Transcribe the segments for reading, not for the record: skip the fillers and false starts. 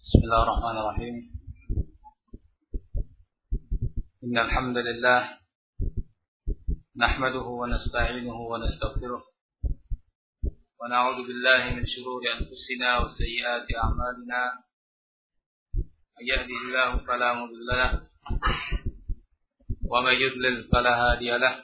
بسم الله الرحمن الرحيم. إن الحمد لله نحمده ونستعينه ونستغفره ونعوذ بالله من شرور أنفسنا وسيئات أعمالنا. من يهده الله فلا مضل له ومن يضلل فلا هادي له،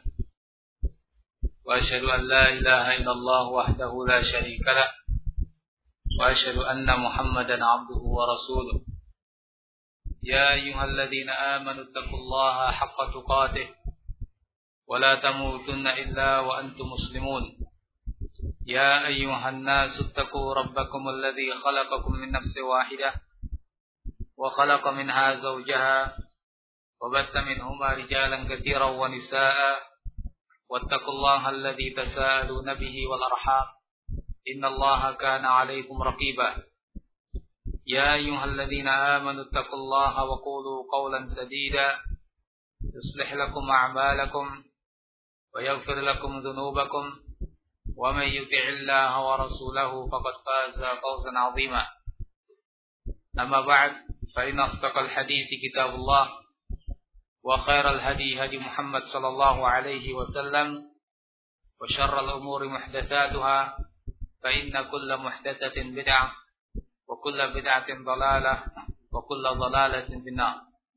وأشهد أن لا إله إلا الله وحده لا شريك له، وأشهد أن محمدا عبده ورسوله. يا أيها الذين آمنوا اتقوا الله حق تقاته ولا تموتن إلا وأنتم مسلمون. يا أيها الناس اتقوا ربكم الذي خلقكم من نفس واحدة وخلق منها زوجها وبث منهما رجالا كثيرا ونساء، واتقوا الله الذي تساءلون به والأرحام إن الله كان عليكم رقيبا. يا أيها الذين آمنوا اتقوا الله وقولوا قولا سديدا يصلح لكم أعمالكم ويغفر لكم ذنوبكم، ومن يطع الله ورسوله فقد فاز فوزا عظيما. أما بعد، فإن أصدق الحديث كتاب الله، وخير الهدي هدي محمد صلى الله عليه وسلم، وشر الأمور محدثاتها، فإن كل محدثة بدعة وكل بدعة ضلالة وكل ضلالة في النار.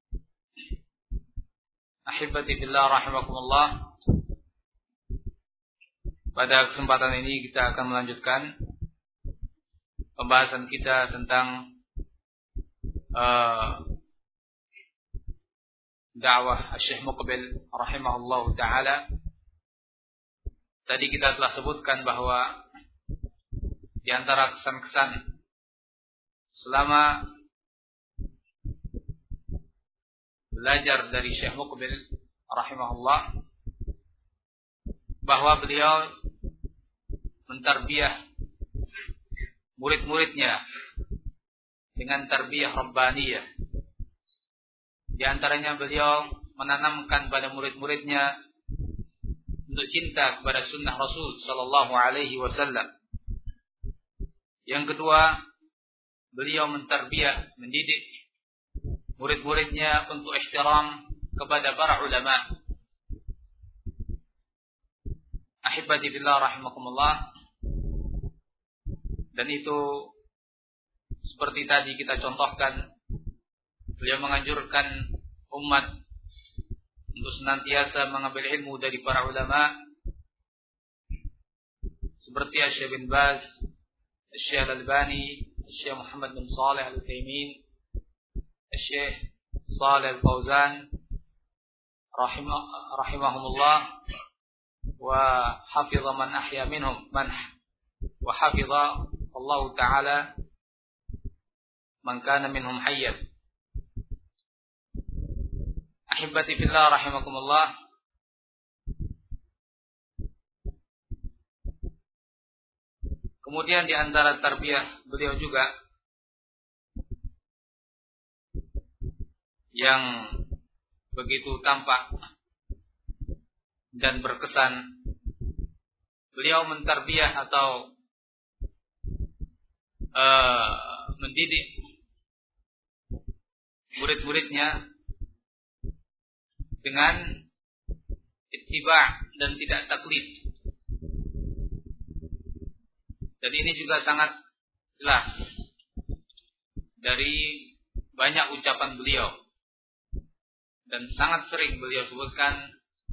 Ahibati billah rahimakumullah. Pada kesempatan ini kita akan melanjutkan pembahasan kita tentang dakwah Syekh Muqbil rahimahullah ta'ala. Tadi kita telah sebutkan bahwa di antara kesan-kesan selama belajar dari Syekh Muqbil rahimahullah, bahwa beliau mentarbiyah murid-muridnya dengan tarbiyah rabbaniyah. Di antaranya beliau menanamkan pada murid-muridnya untuk cinta kepada sunnah Rasul sallallahu alaihi wasallam. Yang kedua, beliau mentarbiyah, mendidik murid-muridnya untuk ihtiram kepada para ulama. Ahibati billah rahimakumullah. Dan itu seperti tadi kita contohkan, beliau menganjurkan umat untuk senantiasa mengambil ilmu dari para ulama seperti Syekh bin Baz, Syekh Al-Albani, Syekh Muhammad bin Salih Al-Utsaimin, Syekh Shalih Al-Fauzan rahimahumullah, wa hafiza man ahya minhum wa hafiza Allah Ta'ala man kana minhum hayyan. Ahibati fillah rahimakumullah. Kemudian di antara tarbiyah beliau juga yang begitu tampak dan berkesan, beliau mentarbiyah atau mendidik murid-muridnya dengan ittiba' dan tidak taklid. Dan ini juga sangat jelas dari banyak ucapan beliau, dan sangat sering beliau sebutkan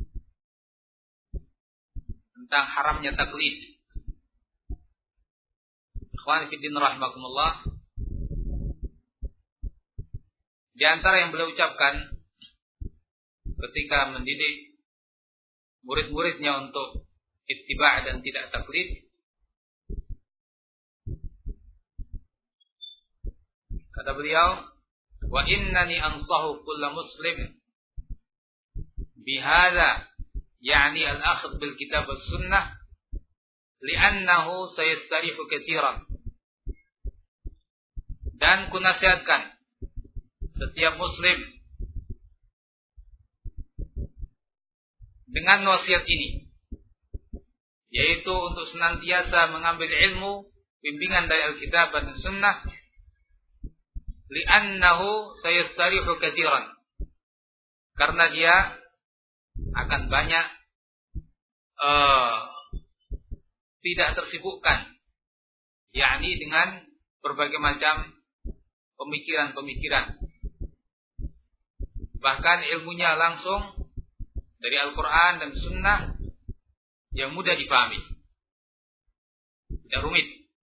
tentang haramnya taklid. Ikhwan fillah rahimakumullah. Di antara yang beliau ucapkan ketika mendidik murid-muridnya untuk ittiba' dan tidak taklid, kata beliau, wa innani ansahu kulla muslim bihadza, yani al-akhd bil kitab was sunnah, li'annahu sayastarifu katsiran. Dan kunasihatkan setiap muslim dengan wasiat ini, yaitu untuk senantiasa mengambil ilmu bimbingan dari Alkitab dan Sunnah, li'annahu sayastarihu katsiran. Karena dia akan banyak tidak tersibukkan, yakni dengan berbagai macam pemikiran-pemikiran. Bahkan ilmunya langsung dari Al-Quran dan Sunnah yang mudah dipahami, tidak rumit.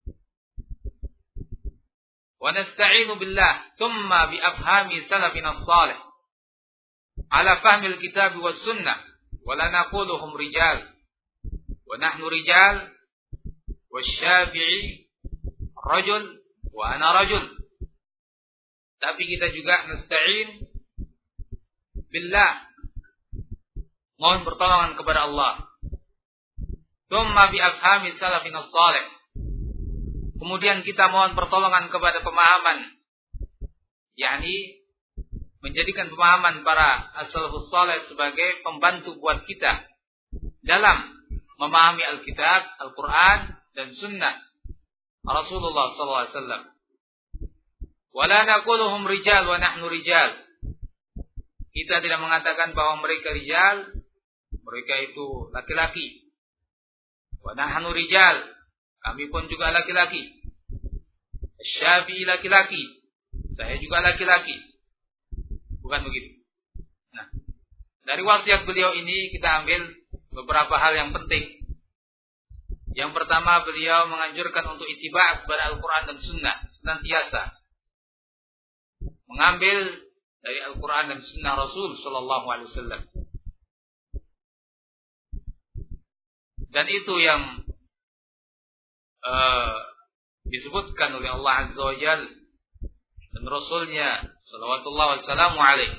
Wa nasta'inu billah thumma bi afhami salafina as-salih ala fahmi al-kitab was sunnah wa la naquluhum rijal wa nahnu rijal wasy-Syafi'i rajul wa ana rajul. Tapi kita juga nasta'in billah, mohon pertolongan kepada Allah. Tsumma bi afhami salafin as-salih, kemudian kita mohon pertolongan kepada pemahaman, yakni menjadikan pemahaman para as-salafus salih sebagai pembantu buat kita dalam memahami Alkitab, Al-Quran dan Sunnah Rasulullah SAW. Wala naquluhum rijal wa nahnu rijal. Kita tidak mengatakan bahwa mereka rijal, mereka itu laki-laki. Wa nahnu rijal, kami pun juga laki-laki. Syafi'i laki-laki, saya juga laki-laki. Bukan begitu. Nah, dari wasiat beliau ini kita ambil beberapa hal yang penting. Yang pertama, beliau menganjurkan untuk ittiba' kepada Al-Quran dan Sunnah, senantiasa mengambil dari Al-Quran dan Sunnah Rasul Sallallahu Alaihi Wasallam. Dan itu yang disebutkan oleh Allah Azza wa Jalla dan Rasulnya Salawatullah Wassalamu Alaihi.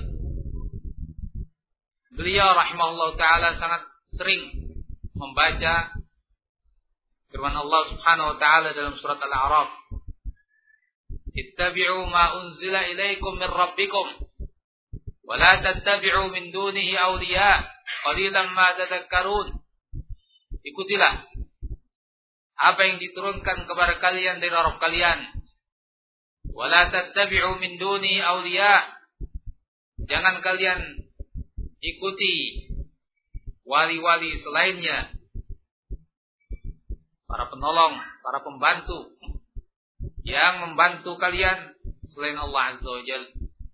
Beliau rahimahullah ta'ala sangat sering membaca firman Allah Subhanahu wa ta'ala dalam surat Al-A'raf, ittabi'u ma unzila ilaikum min rabbikum wa la tattabi'u min dunihi awliya qalilan ma tadhakkarun. Ikutilah apa yang diturunkan kepada kalian dari Rabb kalian. Wa la tattabi'u min dunihi awliya, jangan kalian ikuti wali-wali selainnya, para penolong, para pembantu yang membantu kalian selain Allah Azza wa Jalla.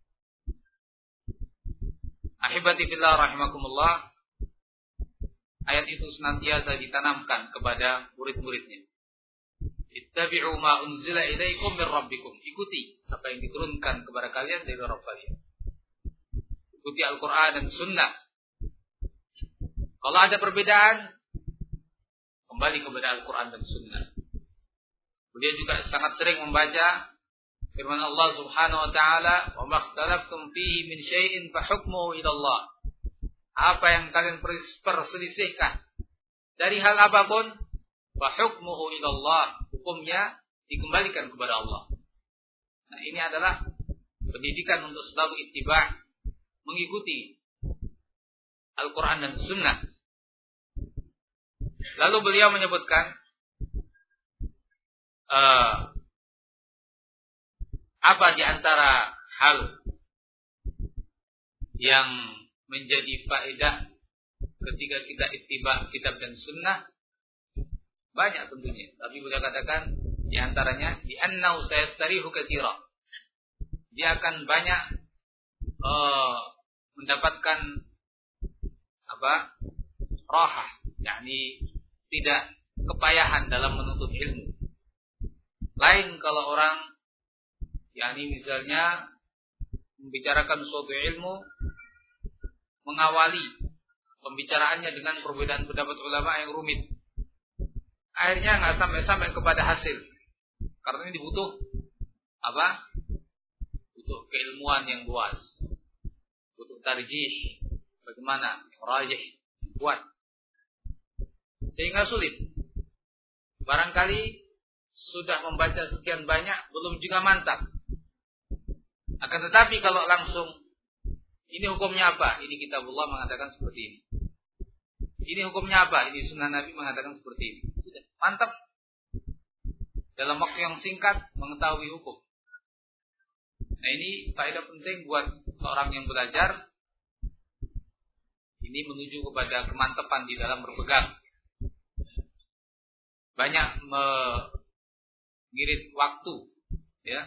Ahibati fillah rahimakumullah, ayat itu senantiasa ditanamkan kepada murid-muridnya. Ittabi'u ma unzila ilaikum min rabbikum. Ikuti apa yang diturunkan kepada kalian dari Rabb kalian. Ikuti Al-Quran dan Sunnah. Kalau ada perbedaan, kembali kepada Al-Quran dan Sunnah. Beliau juga sangat sering membaca firman Allah Subhanahu wa ta'ala, wa makhtalaftum fihi min syai'in fa hukmuhu ila Allah. Apa yang kalian perselisihkan dari hal apapun, fa hukmuhu ila Allah, hukumnya dikembalikan kepada Allah. Nah, ini adalah pendidikan untuk selalu ittiba', mengikuti Al-Quran dan Sunnah. Lalu beliau menyebutkan apa di antara hal yang menjadi faedah ketika kita ittiba' kitab dan sunnah. Banyak tentunya, tapi beliau katakan di antaranya di annahu sayastarihu katsira. Dia akan banyak mendapatkan rahah, yakni tidak kepayahan dalam menuntut ilmu. Lain kalau orang, yakni misalnya membicarakan suatu ilmu, mengawali pembicaraannya dengan perbedaan pendapat ulama yang rumit, akhirnya nggak sampai kepada hasil. Karena ini butuh butuh keilmuan yang luas, butuh tarjih, bagaimana rajih, kuat, sehingga sulit. Barangkali sudah membaca sekian banyak, belum juga mantap. Akan tetapi kalau langsung, ini hukumnya apa? Ini kitabullah mengatakan seperti ini. Ini hukumnya apa? Ini sunnah Nabi mengatakan seperti ini. Sudah, mantap. Dalam waktu yang singkat mengetahui hukum. Nah, ini faedah penting buat seorang yang belajar. Ini menuju kepada kemantapan di dalam berpegang. Banyak mengirit waktu, ya.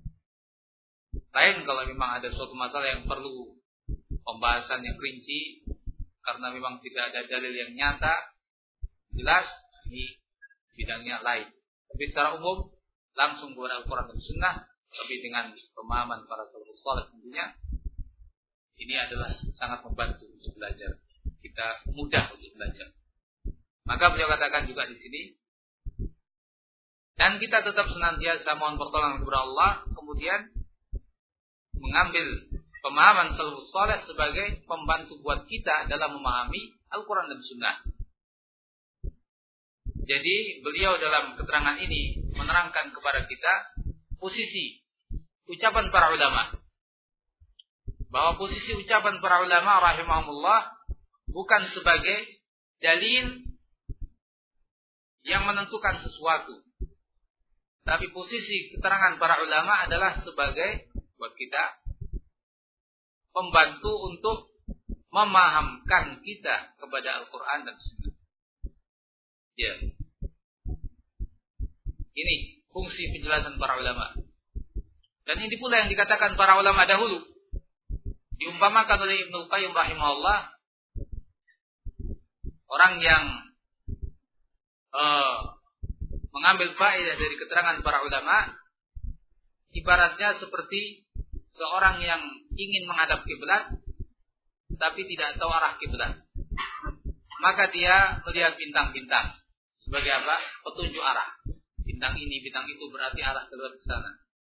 Lain kalau memang ada suatu masalah yang perlu pembahasan yang rinci, karena memang tidak ada dalil yang nyata, jelas, ini bidangnya lain. Tapi secara umum, langsung kepada Al-Quran dan Sunnah, tapi dengan pemahaman para salafus saleh tentunya, ini adalah sangat membantu untuk belajar. Kita mudah untuk belajar. Maka beliau katakan juga di sini, dan kita tetap senantiasa mohon pertolongan kepada Allah, kemudian mengambil pemahaman salafus saleh sebagai pembantu buat kita dalam memahami Al-Quran dan Sunnah. Jadi beliau dalam keterangan ini menerangkan kepada kita posisi ucapan para ulama. Bahwa posisi ucapan para ulama rahimahumullah bukan sebagai dalil yang menentukan sesuatu. Tapi posisi keterangan para ulama adalah sebagai buat kita pembantu untuk memahamkan kita kepada Al-Quran dan Sunnah. Ya. Ini fungsi penjelasan para ulama. Dan ini pula yang dikatakan para ulama dahulu. Diumpamakan oleh Ibnu Qayyim rahimahullah, orang yang mengambil faedah dari keterangan para ulama, ibaratnya seperti seorang yang ingin menghadap kiblat tapi tidak tahu arah kiblat. Maka dia melihat bintang-bintang sebagai apa? Petunjuk arah. Bintang ini, bintang itu berarti arah kiblat ke sana.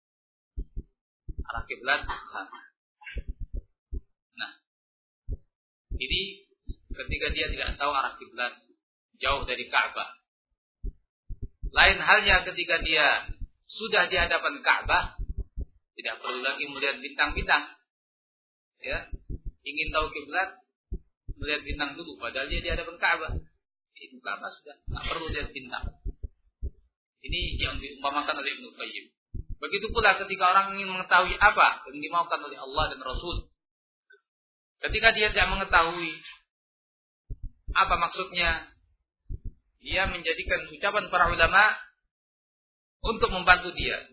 Arah kiblat ke sana. Nah, ini ketika dia tidak tahu arah kiblat, jauh dari Ka'bah. Lain halnya ketika dia sudah di hadapan Ka'bah, tidak perlu lagi melihat bintang-bintang. Ya, ingin tahu kiblat, melihat bintang dulu, padahal dia di hadapan Ka'bah. Itu Ka'bah sudah, tak perlu lihat bintang. Ini yang diumpamakan oleh Ibnu Qayyim. Begitu pula ketika orang ingin mengetahui apa yang dimaukan oleh Allah dan Rasul. Ketika dia tidak mengetahui apa maksudnya, dia menjadikan ucapan para ulama untuk membantu dia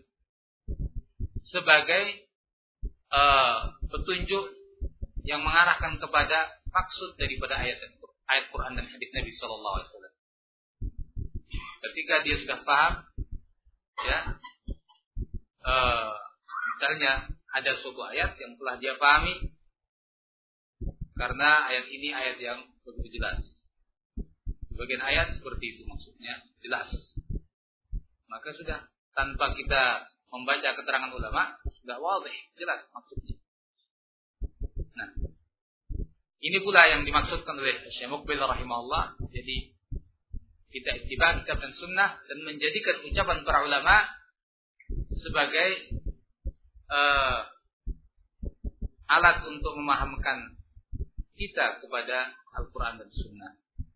sebagai petunjuk yang mengarahkan kepada maksud daripada ayat Quran dan hadis Nabi Sallallahu Alaihi Wasallam. Ketika dia sudah paham, ya, misalnya ada suatu ayat yang telah dia pahami, karena ayat ini ayat yang begitu jelas. Sebagian ayat seperti itu maksudnya jelas. Maka sudah tanpa kita membaca keterangan ulama sudah wadih, jelas maksudnya. Nah, ini pula yang dimaksudkan oleh Syekh Muqbil rahimahullah. Jadi kita ittiba kitab dan sunnah dan menjadikan ucapan para ulama sebagai alat untuk memahamkan kita kepada Al-Quran dan Sunnah.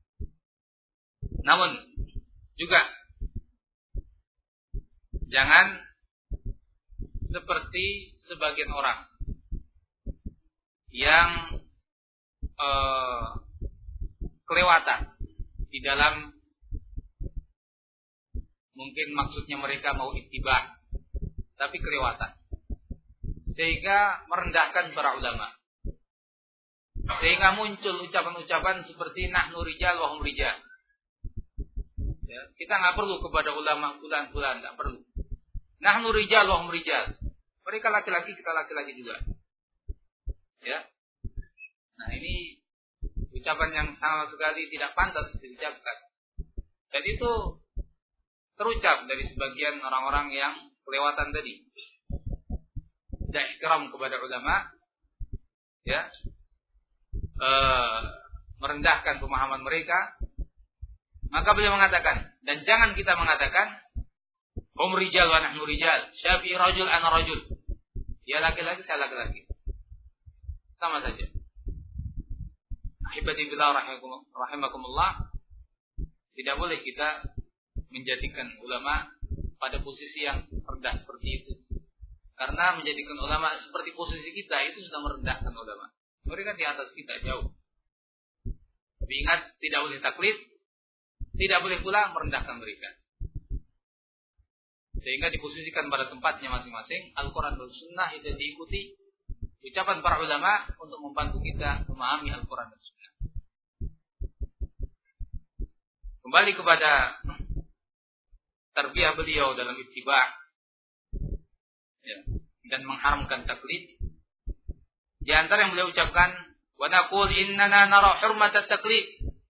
Namun juga jangan seperti sebagian orang yang kelewatan di dalam, mungkin maksudnya mereka mau ittiba tapi kelewatan, sehingga merendahkan para ulama, sehingga muncul ucapan-ucapan seperti nahnu rijal wa hum rijal. Ya, kita nggak perlu kepada ulama fulan-fulan, nggak perlu. Nahnu rijal wa hum rijal. Mereka laki-laki, kita laki-laki juga. Ya. Nah, ini ucapan yang sama sekali tidak pantas diucapkan. Dan itu terucap dari sebagian orang-orang yang kelewatan tadi. Tidak ihtiram kepada ulama, ya, merendahkan pemahaman mereka. Maka beliau mengatakan, dan jangan kita mengatakan hum rijal wa nahnu rijal, Syafi'i rajul ana rajul. Dia laki-laki, saya laki-laki. Sama saja. Ahibati billah rahimakumullah, tidak boleh kita menjadikan ulama pada posisi yang rendah seperti itu. Karena menjadikan ulama seperti posisi kita itu sudah merendahkan ulama. Mereka di atas kita jauh. Tapi ingat, tidak boleh taklid, tidak boleh pula merendahkan mereka. Sehingga diposisikan pada tempatnya masing-masing. Al-Quran dan Sunnah itu diikuti ucapan para ulama untuk membantu kita memahami Al-Quran dan Sunnah. Kembali kepada tarbiyah beliau dalam ittiba' ya, dan mengharamkan taklid. Di antara yang beliau ucapkan, wa naqul innana nara hurmat at-taqlid.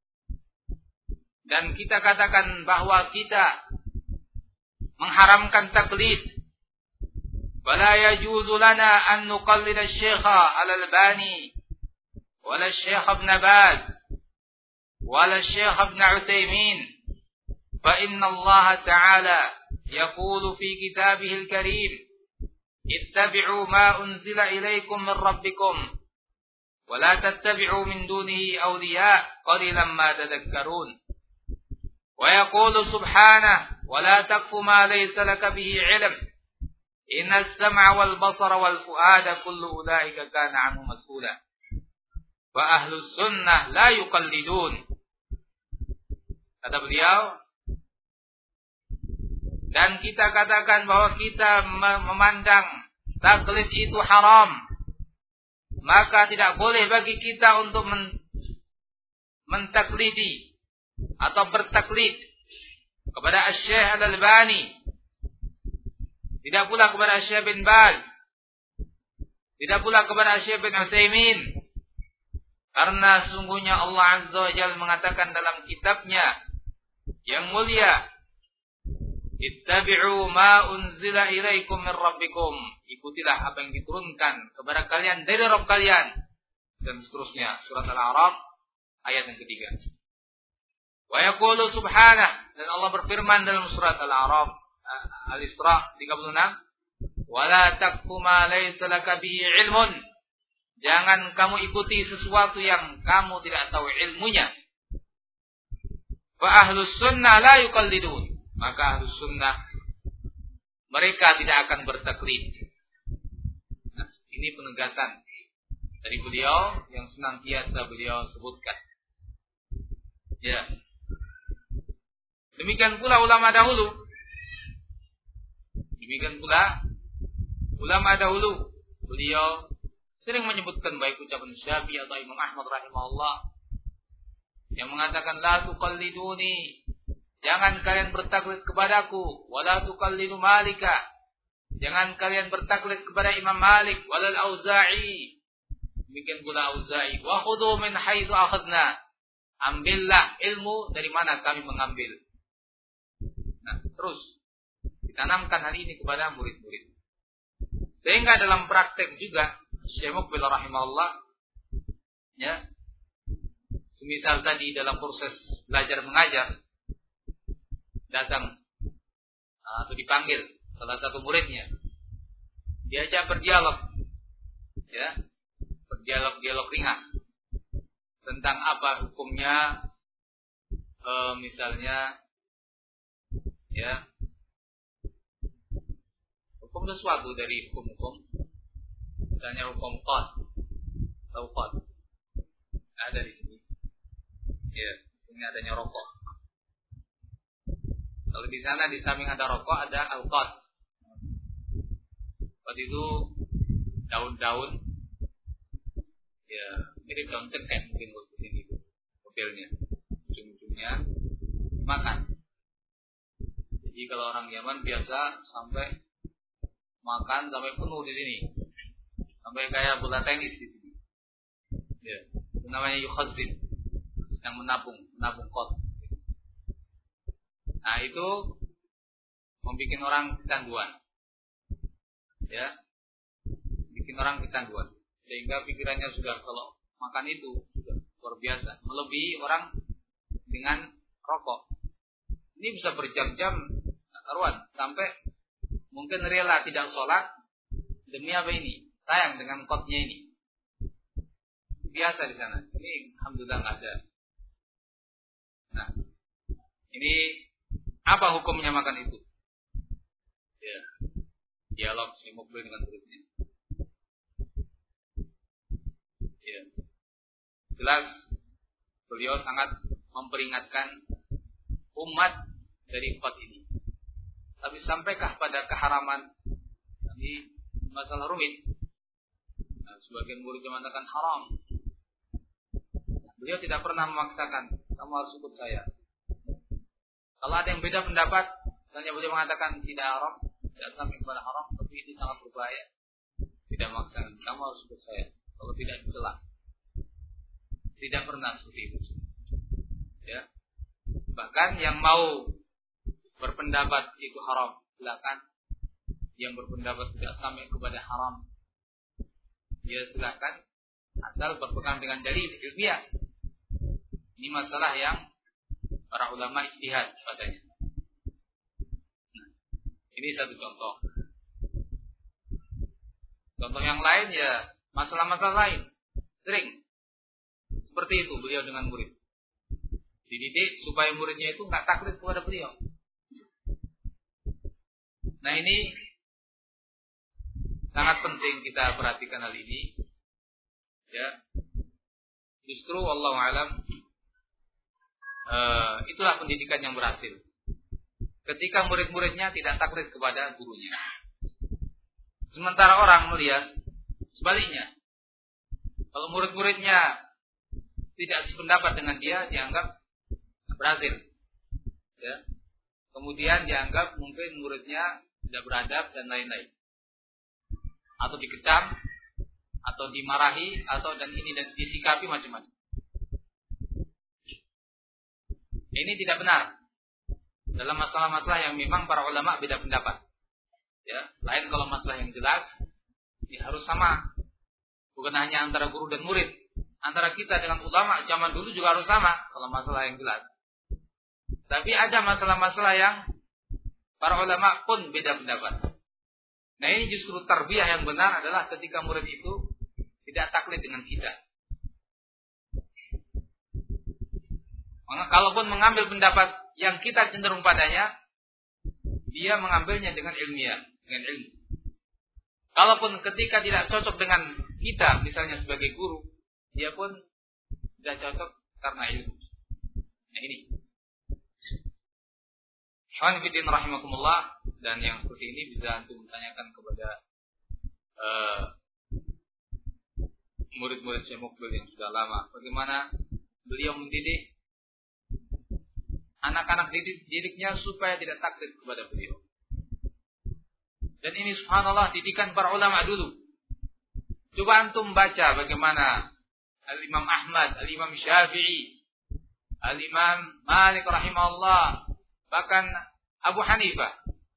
Dan kita katakan bahwa kita mengharamkan taklid. Wala yajuzu lana an nuqallid asy-syaikha 'ala al-Albani wala asy-syaikh Ibn Baz wala asy-syaikh Ibn Utsaimin. Fa inna Allah ta'ala yaqulu fi kitabihil karim ittabi'u ma unzila ilaykum min rabbikum wa la tattabi'u min dunihi awliya qalilan ma tadhakkarun. Wa yaqulu subhanahu wa la taqfu ma laysa laka bihi 'ilm inna as-sam'a wal basara wal fu'ada kullu ulaika kana 'anhu mas'ula. Wa ahlus sunnah la yuqallidun. Kata beliau, dan kita katakan bahwa kita memandang taklid itu haram. Maka tidak boleh bagi kita untuk mentaklidi atau bertaklid kepada Asy-Syaikh Al-Albani. Tidak pula kepada Asy-Syaikh bin Baz. Tidak pula kepada Asy-Syaikh bin Utsaimin. Karena sungguhnya Allah Azza wa Jalla mengatakan dalam kitabnya yang mulia, ittabi'u ma unzila ilaikum min rabbikum. Ikutilah apa yang diturunkan kepada kalian dari Rabb kalian. Dan seterusnya. Surat Al-A'raf ayat yang ketiga. Wa yaqulu subhanah. Dan Allah berfirman dalam surat Al-A'raf Al-Isra 36. Wa la taqfu ma laysa laka bihi ilmun. Jangan kamu ikuti sesuatu yang kamu tidak tahu ilmunya. Fa ahlus sunnah la yuqallidun. Maka ahlus sunnah mereka tidak akan bertaklid. Nah, ini penegasan dari beliau yang senantiasa beliau sebutkan. Ya. Demikian pula ulama dahulu. Beliau sering menyebutkan baik ucapan Syafi'i atau Imam Ahmad rahimahullah yang mengatakan la tuqalliduni. Jangan kalian bertaklid kepadaku. Wala tuqallidu Malika. Jangan kalian bertaklid kepada Imam Malik. Walal Auza'i. Demikian pula Auza'i. Wa khudhu min haitsu akhadna. Ambillah ilmu dari mana kami mengambil. Nah, terus ditanamkan hal ini kepada murid-murid. Sehingga dalam praktek juga Syekh Muqbil rahimahullah ya, semisal tadi dalam proses belajar mengajar datang atau dipanggil salah satu muridnya, diajak berdialog, ya, berdialog ringan tentang apa hukumnya, misalnya, ya, hukum sesuatu dari hukum-hukum, misalnya hukum qad, ada di sini, ya, ini adanya rokok. Kalau di sana di samping ada rokok ada al-qad. Qad itu daun-daun, ya mirip daun cengkeh mungkin waktu ini modelnya, ujung-ujungnya makan. Jadi kalau orang Yaman biasa sampai makan sampai penuh di sini, sampai kayak bola tenis di sini. Ya, itu namanya yukhazin, sedang menabung qad. Nah, itu membuat orang kecanduan. Ya. Bikin orang kecanduan. Sehingga pikirannya sudah kalau makan itu sudah luar biasa. Melebihi orang dengan rokok. Ini bisa berjam-jam karuan. Sampai mungkin rela tidak sholat. Demi apa ini? Sayang dengan kodnya ini. Biasa di sana. Ini alhamdulillah nggak ada. Nah, ini apa hukumnya makan itu? Ya. dialog Syekh Mukbil dengan muridnya. Ya. Jelas beliau sangat memperingatkan umat dari khot ini. Tapi sampaikah pada keharaman? Ini masalah rumit. Nah, sebagian murid mengatakan haram. Beliau tidak pernah memaksakan, kamu harus ikut saya. Kalau ada yang beda pendapat, misalnya beliau mengatakan tidak haram, tidak sampai kepada haram, tapi itu sangat berbahaya. Tidak memaksakan, kamu harus ikut saya. Kalau tidak dicela. Tidak pernah seperti itu. Ya. Bahkan yang mau berpendapat itu haram, silakan. Yang berpendapat tidak sampai kepada haram, ya silakan. Asal berpegang dengan dalil ilmiah. Ini masalah yang para ulama ijtihad padanya. Nah, ini satu contoh. Contoh yang lain ya masalah-masalah lain. Sering seperti itu beliau dengan murid. Dididik supaya muridnya itu nggak taklid kepada beliau. Nah ini sangat penting kita perhatikan hal ini. Ya, justru wallahu alam itulah pendidikan yang berhasil. Ketika murid-muridnya tidak taklid kepada gurunya. Sementara orang melihat sebaliknya. Kalau murid-muridnya tidak sependapat dengan dia, dianggap berhasil. Ya. Kemudian dianggap mungkin muridnya tidak beradab dan lain-lain. Atau dikecam, atau dimarahi, atau dan ini dan disikapi macam-macam. Ini tidak benar. Dalam masalah-masalah yang memang para ulama beda pendapat. Ya, lain kalau masalah yang jelas, ya harus sama. Bukan hanya antara guru dan murid. Antara kita dengan ulama zaman dulu juga harus sama kalau masalah yang jelas. Tapi ada masalah-masalah yang para ulama pun beda pendapat. Nah ini justru tarbiyah yang benar adalah ketika murid itu tidak taklid dengan kita. Kalaupun mengambil pendapat yang kita cenderung padanya, dia mengambilnya dengan ilmiah, dengan ilmu. Kalaupun ketika tidak cocok dengan kita, misalnya sebagai guru, dia pun tidak cocok karena ilmu. Nah ini. Alhamdulillah rahimakumullah, dan yang seperti ini bisa antum tanyakan kepada murid-murid Syekh Mukbil yang sudah lama. Bagaimana beliau mendidik anak-anak didiknya supaya tidak taklid kepada beliau. Dan ini subhanallah didikan para ulama dulu. Coba antum baca bagaimana Al-Imam Ahmad, Al-Imam Syafi'i, Al-Imam Malik rahimahullah, bahkan Abu Hanifah.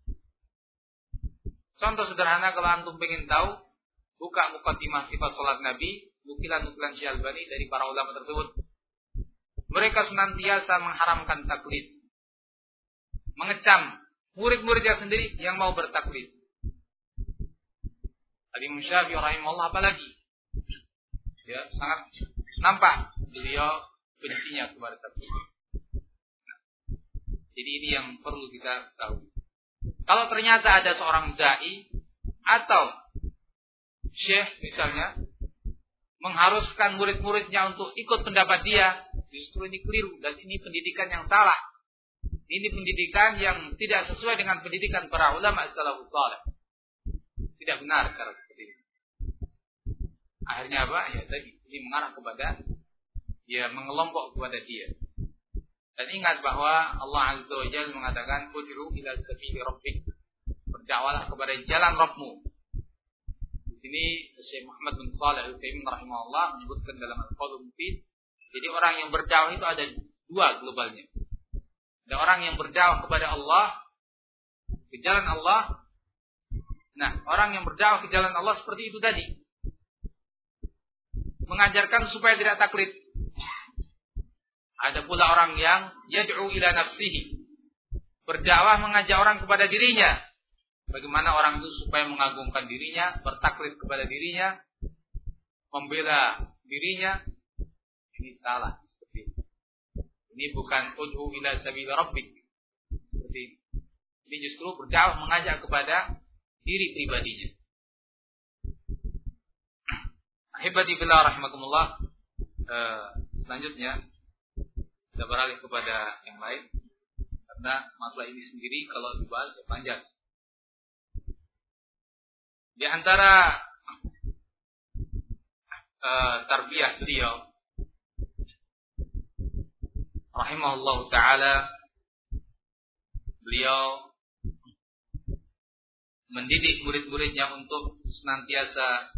Contoh sederhana kalau antum pengen tahu, buka muqaddimah sifat salat Nabi, nukilan-nukilan Syekh Albani dari para ulama tersebut. Mereka senantiasa mengharamkan taklid, mengecam murid-muridnya sendiri yang mau bertaklid. Al-Imam Syafi'i rahimahullah apalagi, ya sangat nampak beliau bencinya kepada taklid. Jadi ini yang perlu kita tahu. Kalau ternyata ada seorang dai atau syekh misalnya mengharuskan murid-muridnya untuk ikut pendapat dia, justru ini keliru dan ini pendidikan yang salah. Ini pendidikan yang tidak sesuai dengan pendidikan para ulama salafus saleh. Tidak benar cara seperti ini. Akhirnya apa? Ya tadi ini mengarah kepada ya mengelompok kepada dia. Dan ingat bahwa Allah Azza wa Jalla mengatakan ud'u ila sabili rabbik. Berdakwalah kepada jalan Rabbmu. Di sini Syekh Muhammad bin Shalih Al-Utsaimin rahimahullah menyebutkan dalam Al-Qaulul Mufid. Jadi orang yang berdakwah itu ada dua globalnya. Ada orang yang berdakwah kepada Allah, ke jalan Allah. Nah, orang yang berdakwah ke jalan Allah seperti itu tadi. Mengajarkan supaya tidak taklid. Ada pula orang yang yad'u ila nafsihi. Berdakwah mengajak orang kepada dirinya. Bagaimana orang itu supaya mengagungkan dirinya, bertaklid kepada dirinya, membela dirinya. Ini salah seperti ini. Ini bukan ud'u ila sabili rabbik. Seperti ini. Ini justru berdakwah mengajak kepada diri pribadinya. Ahibati billah rahimakumullah. Selanjutnya kita beralih kepada yang lain, karena masalah ini sendiri kalau dibahas panjang. Di antara tarbiyah beliau rahimahullah ta'ala, beliau mendidik murid-muridnya untuk senantiasa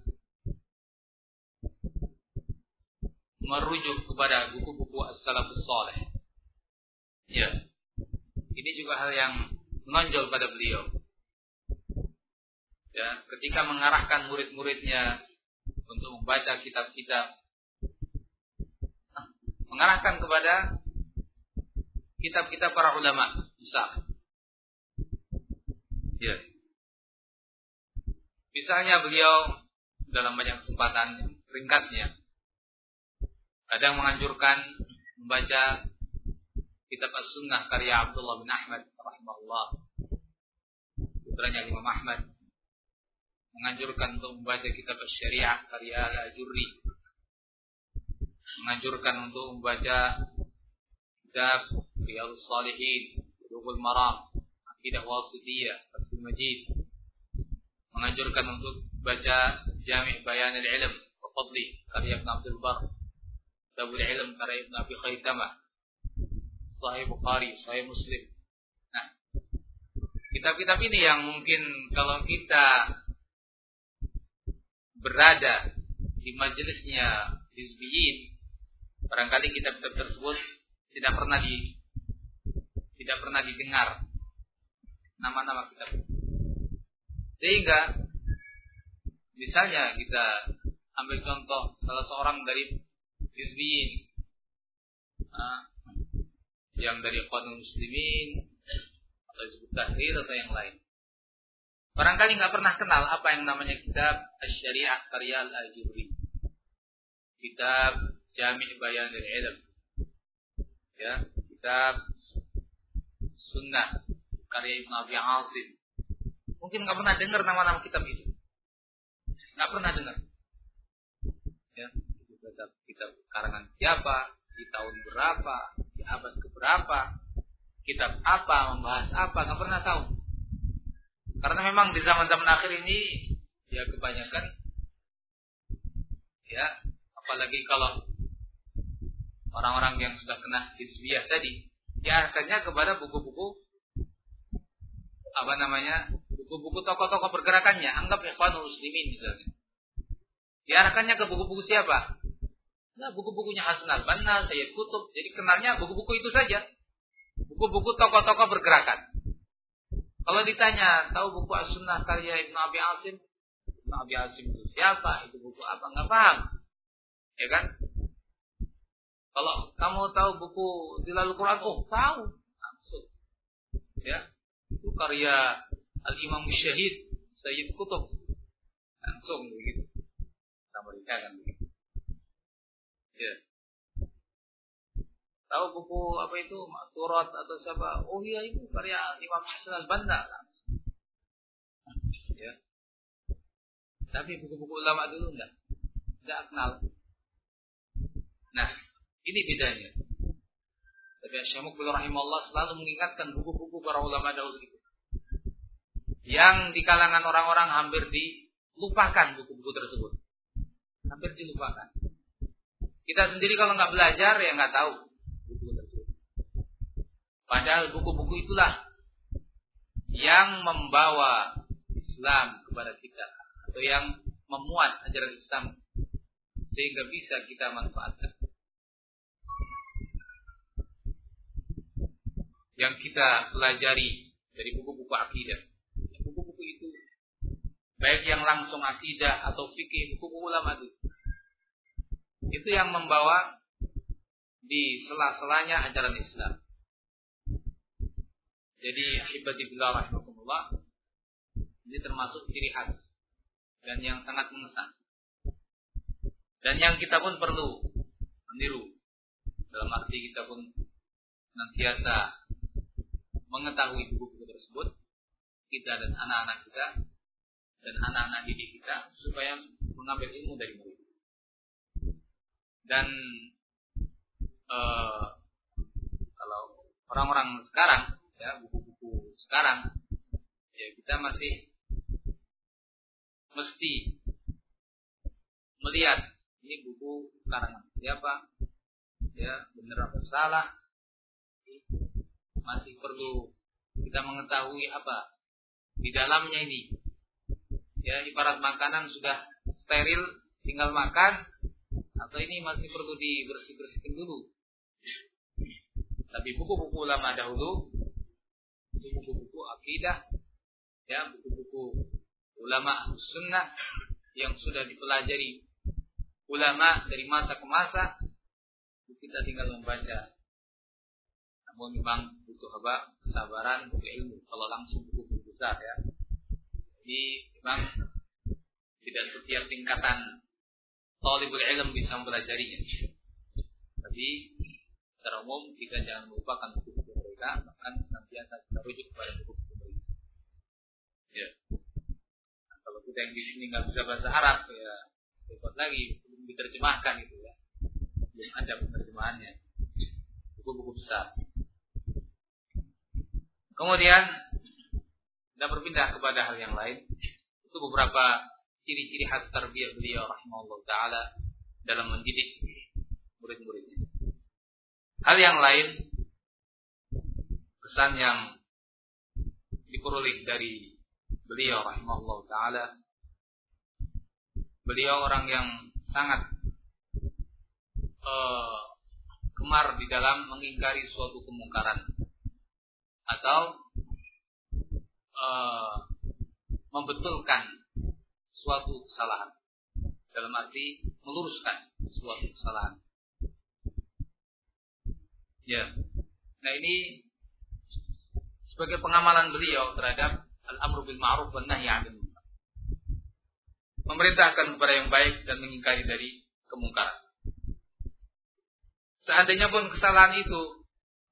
merujuk kepada buku-buku as-salafus saleh. Ya, ini juga hal yang menonjol pada beliau. Ya, ketika mengarahkan murid-muridnya untuk membaca kitab-kitab, mengarahkan kepada kitab-kitab para ulama besar. Ya. Misalnya beliau dalam banyak kesempatan, ringkasnya, kadang menganjurkan membaca kitab As-Sunnah karya Abdullah bin Ahmad rahimahullah, putranya Imam Ahmad. Menganjurkan untuk membaca kitab Asy-Syari'ah karya Al-Ajurri. Menganjurkan untuk membaca kitab Riyadhus Shalihin, Bulughul Maram, Aqidah Wasithiyah, Fathul Majid. Menganjurkan untuk baca Jami' Bayan al-Ilm wa Fadli karya Ibnu Abdul Barr, Kitabul Ilm karya Ibnu Abi Khaitamah, Sahih Bukhari, Sahih Muslim. Nah, kitab-kitab ini yang mungkin kalau kita berada di majelisnya hizbiyin, barangkali kitab-kitab tersebut tidak pernah didengar nama-nama kitab. Sehingga misalnya kita ambil contoh salah seorang dari hizbiyin yang dari Ikhwanul Muslimin atau Hizbut Tahrir atau yang lain, barangkali nggak pernah kenal apa yang namanya kitab Asy-Syari'ah karya Al-Ajurri, kitab Jami' Bayan al-Ilm, ya, kitab Sunnah karya Ibnu Abi Asim. Mungkin nggak pernah dengar nama-nama kitab itu, nggak pernah dengar. Ya, kitab karangan siapa, di tahun berapa, di abad keberapa, kitab apa, membahas apa, nggak pernah tahu. Karena memang di zaman-zaman akhir ini ya kebanyakan, ya apalagi kalau orang-orang yang sudah kena hizbiyah tadi, diarahkannya kepada buku-buku buku-buku tokoh-tokoh pergerakannya. Anggap Ikhwanul Muslimin misalnya, diarahkannya ke buku-buku siapa? Nah, buku-bukunya Hasan al-Banna, Sayyid Qutb. Jadi kenalnya buku-buku itu saja, buku-buku tokoh-tokoh pergerakan. Kalau ditanya, tahu buku As-Sunnah karya Ibnu Abi Asim? Ibnu Abi Asim itu siapa? Itu buku apa? Nggak paham. Ya kan? Kalau kamu tahu buku Zilalul Quran, oh tahu. Langsung. Ya. Itu karya Al-Imam Syahid Sayyid Qutb. Langsung begitu. Amerika kan begitu. Ya. Tahu buku apa itu Ma'thurat atau siapa? Oh iya, itu karya Imam Hasan al-Banna. Ya. Tapi buku-buku ulama dulu enggak kenal. Nah, ini bedanya. Tapi Syekh Muqbil rahimahullah selalu mengingatkan buku-buku para ulama dahulu itu, yang di kalangan orang-orang hampir dilupakan buku-buku tersebut. Hampir dilupakan. Kita sendiri kalau nggak belajar ya nggak tahu buku tersebut. Padahal buku-buku itulah yang membawa Islam kepada kita, atau yang memuat ajaran Islam sehingga bisa kita manfaatkan. Yang kita pelajari dari buku-buku akidah. Buku-buku itu baik yang langsung akidah atau fikih, buku-buku ulama itu yang membawa di sela-selanya ajaran Islam. Jadi ahibati billah rahimakumullah, ini termasuk ciri khas dan yang sangat mengesan, dan yang kita pun perlu meniru. Dalam arti kita pun senantiasa mengetahui buku-buku tersebut, kita dan anak-anak kita, dan anak-anak didik kita supaya mengambil ilmu dari mereka. Dan kalau orang-orang sekarang, ya buku-buku sekarang, ya kita masih mesti melihat ini buku karangan siapa, ya benar atau salah. Masih perlu kita mengetahui apa di dalamnya ini. Ya, ibarat makanan sudah steril, tinggal makan, atau ini masih perlu dibersih-bersihkan dulu. Tapi buku-buku ulama dahulu, buku-buku akidah, ya buku-buku ulama sunnah yang sudah dipelajari ulama dari masa ke masa, kita tinggal membaca. Namun memang butuh kesabaran, butuh ilmu. Kalau langsung buku besar, ya. Jadi memang tidak setiap tingkatan talibul ilm bisa mempelajarinya. Tapi secara umum kita jangan melupakan buku-buku mereka, bahkan senantiasa kita rujuk kepada buku-buku mereka. Ya. Nah, kalau kita yang di sini nggak bisa bahasa Arab, ya repot lagi, belum diterjemahkan itu, ya. Belum ada penerjemahannya. Buku-buku besar. Kemudian kita berpindah kepada hal yang lain. Itu beberapa ciri-ciri khas tarbiyah beliau rahimahullah ta'ala dalam mendidik murid-muridnya. Hal yang lain, kesan yang diperoleh dari beliau rahimahullah ta'ala, beliau orang yang sangat gemar di dalam mengingkari suatu kemungkaran atau membetulkan suatu kesalahan, dalam arti meluruskan suatu kesalahan. Ya, nah ini sebagai pengamalan beliau terhadap al-amru bil ma'ruf wan nahy 'anil munkar, memerintahkan kepada yang baik dan mengingkari dari kemungkaran. Seandainya pun kesalahan itu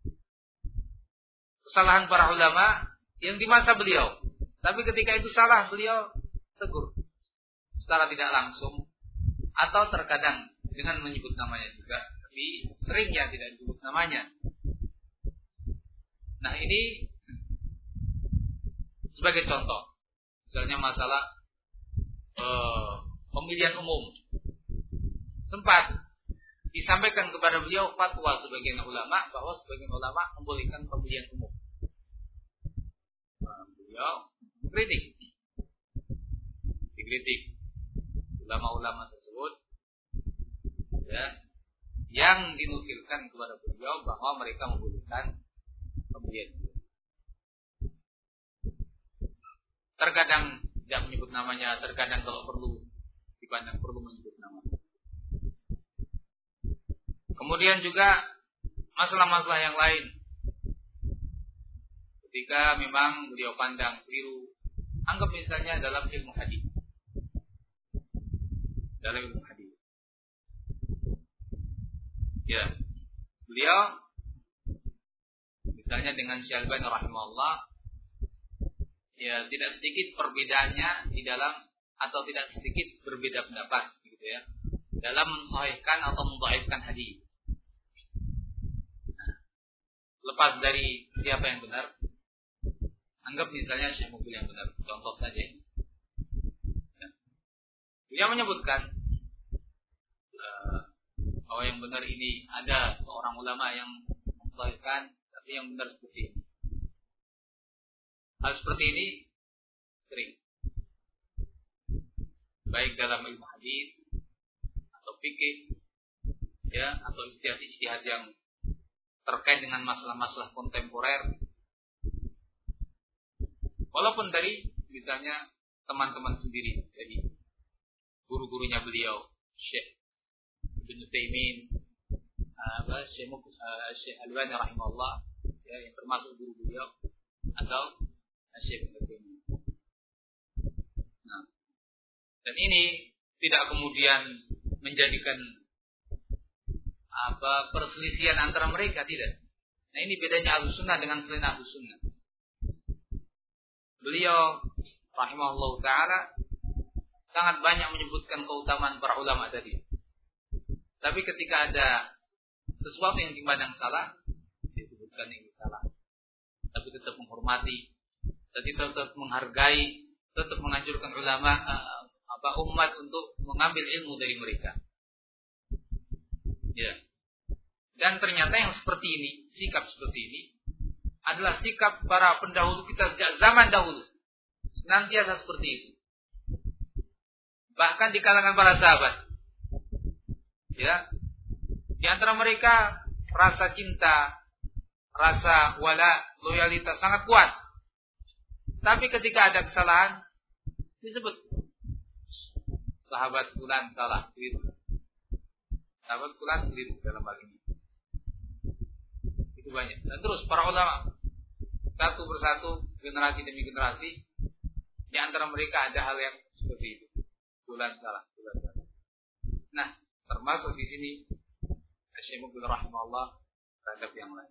kesalahan para ulama yang di masa beliau, tapi ketika itu salah beliau tegur secara tidak langsung atau terkadang dengan menyebut namanya juga, tapi seringnya tidak disebut namanya. Nah ini sebagai contoh, misalnya masalah pemilihan umum, sempat disampaikan kepada beliau fatwa sebagian ulama bahwa sebagian ulama membolehkan pemilihan umum. Beliau dikritik ulama-ulama tersebut, ya, yang dinukilkan kepada beliau bahwa mereka membolehkan pemilihan umum. Terkadang tidak menyebut namanya, terkadang kalau perlu dipandang perlu menyebut nama. Kemudian juga masalah-masalah yang lain, ketika memang beliau pandang keliru, anggap misalnya dalam ilmu hadis. Dalam ilmu hadis, ya, beliau misalnya dengan Syalbani rahimahullah, ya tidak sedikit perbedaannya di dalam, atau tidak sedikit berbeda pendapat, gitu ya, dalam mensahihkan atau mendhaifkan hadis. Lepas dari siapa yang benar, anggap misalnya Syekh Mukbil yang benar, contoh saja. Dia menyebutkan bahwa yang benar ini ada seorang ulama yang mensahihkan, tapi yang benar seperti ini. Hal seperti ini sering, baik dalam ilmu hadis atau fikih, ya, atau ijtihad yang terkait dengan masalah-masalah kontemporer, walaupun dari misalnya teman-teman sendiri, jadi guru-gurunya beliau, Syekh Ibnu Taimin, Syekh Albani rahimahullah, ya, yang termasuk guru beliau, atau Syekh Ibnu Taimin. Nah, dan ini tidak kemudian menjadikan perselisihan antara mereka, tidak. Nah ini bedanya Ahlus Sunnah dengan selain Ahlus Sunnah. Beliau rahimahullah ta'ala sangat banyak menyebutkan keutamaan para ulama tadi. Tapi ketika ada sesuatu yang dipandang salah, disebutkan ini salah. Tapi tetap menghormati, tetap menghargai, tetap menganjurkan ulama umat untuk mengambil ilmu dari mereka. Ya. Dan ternyata yang seperti ini, sikap seperti ini adalah sikap para pendahulu kita sejak zaman dahulu. Senantiasa seperti itu. Bahkan di kalangan para sahabat. Ya. Di antara mereka rasa cinta, rasa wala, loyalitas sangat kuat. Tapi ketika ada kesalahan disebut sahabat fulan salah, keliru. Sahabat fulan keliru dalam hal ini. Itu banyak. Dan terus para ulama satu persatu, generasi demi generasi, di antara mereka ada hal yang seperti itu. Fulan salah, fulan salah. Nah, termasuk di sini Syekh Mubil rahimahullah terhadap yang lain.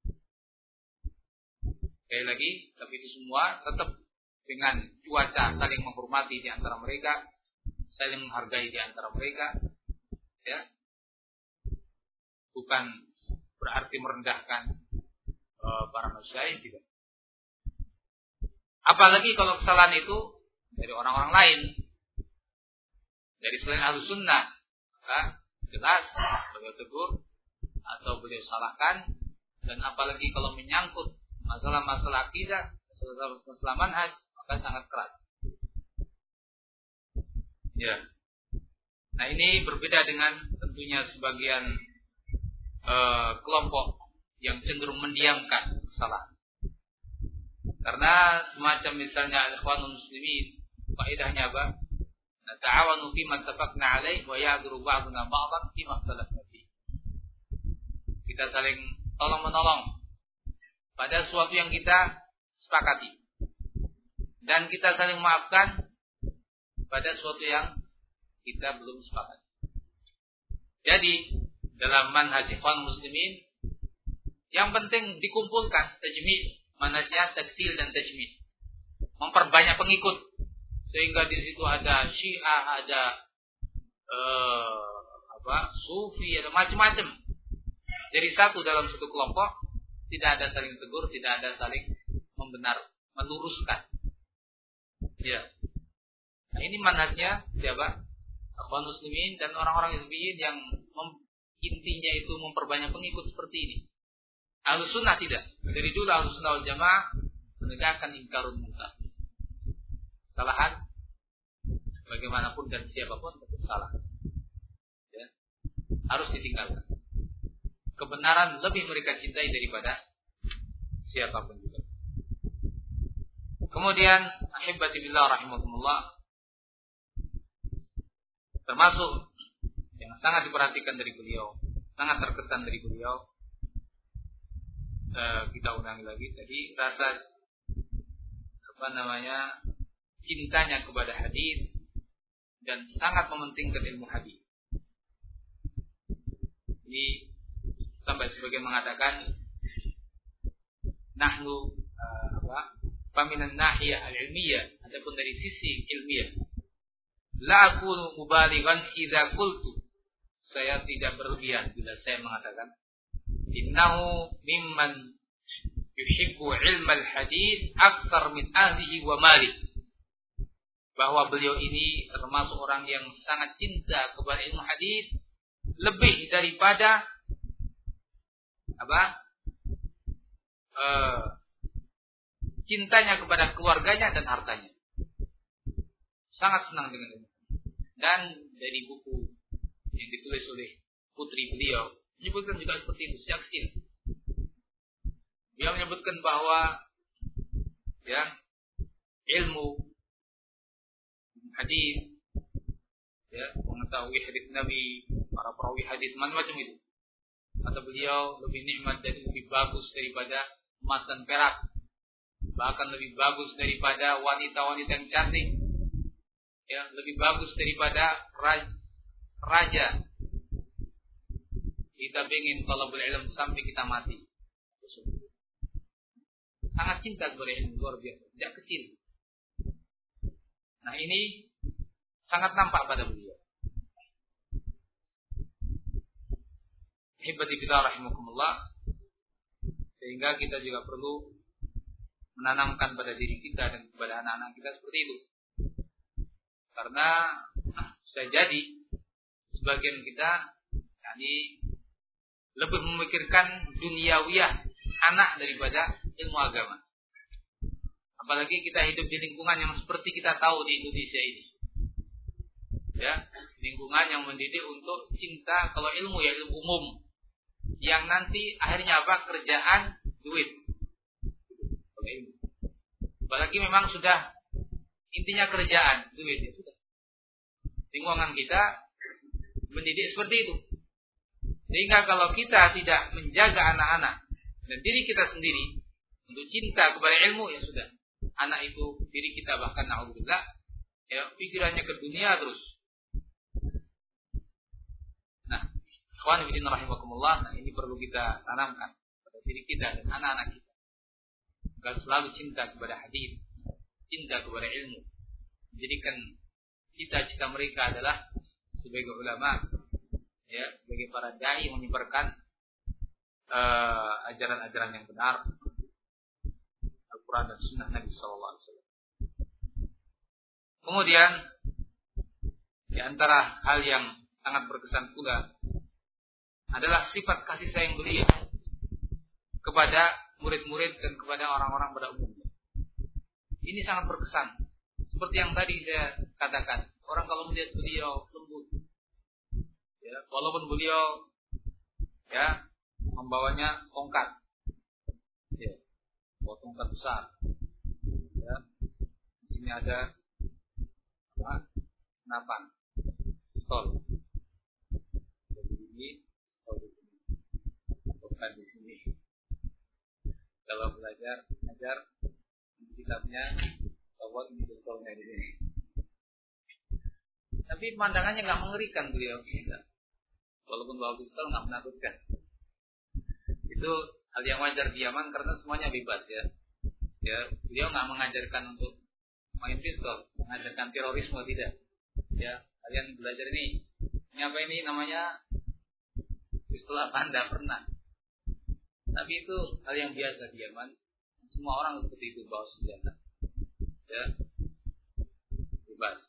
Sekali lagi, tapi itu semua tetap dengan cuaca saling menghormati di antara mereka, saling menghargai di antara mereka, ya. Bukan berarti merendahkan para masyayikh, tidak. Apalagi kalau kesalahan itu dari orang-orang lain, dari selain Ahlus Sunnah, maka jelas beliau tegur atau beliau salahkan. Dan apalagi kalau menyangkut masalah-masalah akidah, masalah manhaj, maka sangat keras. Ya. Nah, ini berbeda dengan tentunya sebagian kelompok yang cenderung mendiamkan kesalahan. Karena semacam misalnya al-ikhwanul muslimin, faedahnya apa? Nata'awanu fima ittafaqna 'alaihi wa ya'dhuru ba'duna ba'dhan fima ikhtalafna fihi. Kita saling tolong-menolong pada sesuatu yang kita sepakati. Dan kita saling maafkan pada sesuatu yang kita belum sepakati. Jadi, dalam manhaj ikhwan muslimin, yang penting dikumpulkan tajmi', manhajnya taksil dan tajmi'. Memperbanyak pengikut. Sehingga di situ ada Syiah, ada Sufi, ada macam-macam. Jadi satu dalam satu kelompok, tidak ada saling tegur, tidak ada saling meluruskan. Ya. Nah, ini manhajnya siapa? Ikhwan muslimin dan orang-orang hizbiyin yang intinya itu memperbanyak pengikut seperti ini. Ahlus Sunnah tidak. Dari dulu Ahlus Sunnah wal Jamaah menegakkan ingkarun munkar. Kesalahan bagaimanapun dan siapapun tetap salah. Ya. Harus ditinggalkan. Kebenaran lebih mereka cintai daripada siapapun juga. Kemudian ahibati billah rahimakumullah, termasuk yang sangat diperhatikan dari beliau, sangat terkesan dari beliau, kita ulangi lagi tadi, rasa cintanya kepada hadis dan sangat mementingkan ilmu hadis. Ini sampai sebagian mengatakan nahnu faminan nahiyah al-ilmiyah, adapun dari sisi ilmiah, la akunu mubalighan idza qultu, saya tidak berlebihan bila saya mengatakan innahu mimman yuhibbu ilma al-hadith akthar min ahlihi wa mali, bahwa beliau ini termasuk orang yang sangat cinta kepada ilmu hadis lebih daripada cintanya kepada keluarganya dan hartanya. Sangat senang dengan ilmu. Dan dari buku yang ditulis oleh putri beliau menyebutkan juga seperti itu sejak kecil. Dia menyebutkan bahwa ilmu hadis, mengetahui hadis Nabi, para perawi hadis, macam itu. Kata beliau lebih nikmat dan lebih bagus daripada emas dan perak, bahkan lebih bagus daripada wanita-wanita yang cantik, lebih bagus daripada raja. Kita ingin talabul ilm sampai kita mati. Sangat cinta kepada ilmu, luar biasa, sejak kecil. Nah, ini sangat nampak pada beliau. Hibati fillah rahimakumullah. Sehingga kita juga perlu menanamkan pada diri kita dan kepada anak-anak kita seperti itu. Karena bisa jadi sebagian kita lebih memikirkan duniawiyah anak daripada ilmu agama. Apalagi kita hidup di lingkungan yang seperti kita tahu di Indonesia ini. Ya, lingkungan yang mendidik untuk cinta, kalau ilmu ya ilmu umum. Yang nanti akhirnya apa? Kerjaan, duit. Apalagi memang sudah intinya kerjaan, duit ya sudah. Lingkungan kita mendidik seperti itu. Sehingga kalau kita tidak menjaga anak-anak dan diri kita sendiri untuk cinta kepada ilmu, ya sudah. Anak itu diri kita bahkan na'udzubillah, ya pikirannya ke dunia terus. Nah, ikhwan fillah rahimakumullah, nah ini perlu kita tanamkan pada diri kita dan anak-anak kita. Agar selalu cinta kepada hadis, cinta kepada ilmu. Menjadikan cita-cita mereka adalah sebagai ulama, ya, sebagai para dai yang menyebarkan ajaran-ajaran yang benar, Al-Quran dan Sunnah Nabi Sallallahu Alaihi Wasallam. Kemudian di antara hal yang sangat berkesan pula adalah sifat kasih sayang beliau kepada murid-murid dan kepada orang-orang pada umumnya. Ini sangat berkesan. Seperti yang tadi saya katakan, orang kalau melihat beliau lembut, ya, walaupun beliau ya membawanya tongkat, ya, bawa tongkat besar, ya, di sini ada senapan, pistol, jadi ini pistol di sini, bukan di sini. Kalau belajar, ngajar kitabnya, bahwa ini pistolnya di sini. Tapi pemandangannya nggak mengerikan beliau, tidak. Walaupun bawa pistol nggak menakutkan. Itu hal yang wajar di Yaman karena semuanya bebas ya. Ya, beliau nggak mengajarkan untuk main pistol, mengajarkan terorisme tidak. Ya, kalian belajar ini apa ini namanya pistol apa Anda pernah? Tapi itu hal yang biasa di Yaman. Semua orang seperti itu bawa senjata. Ya, bebas.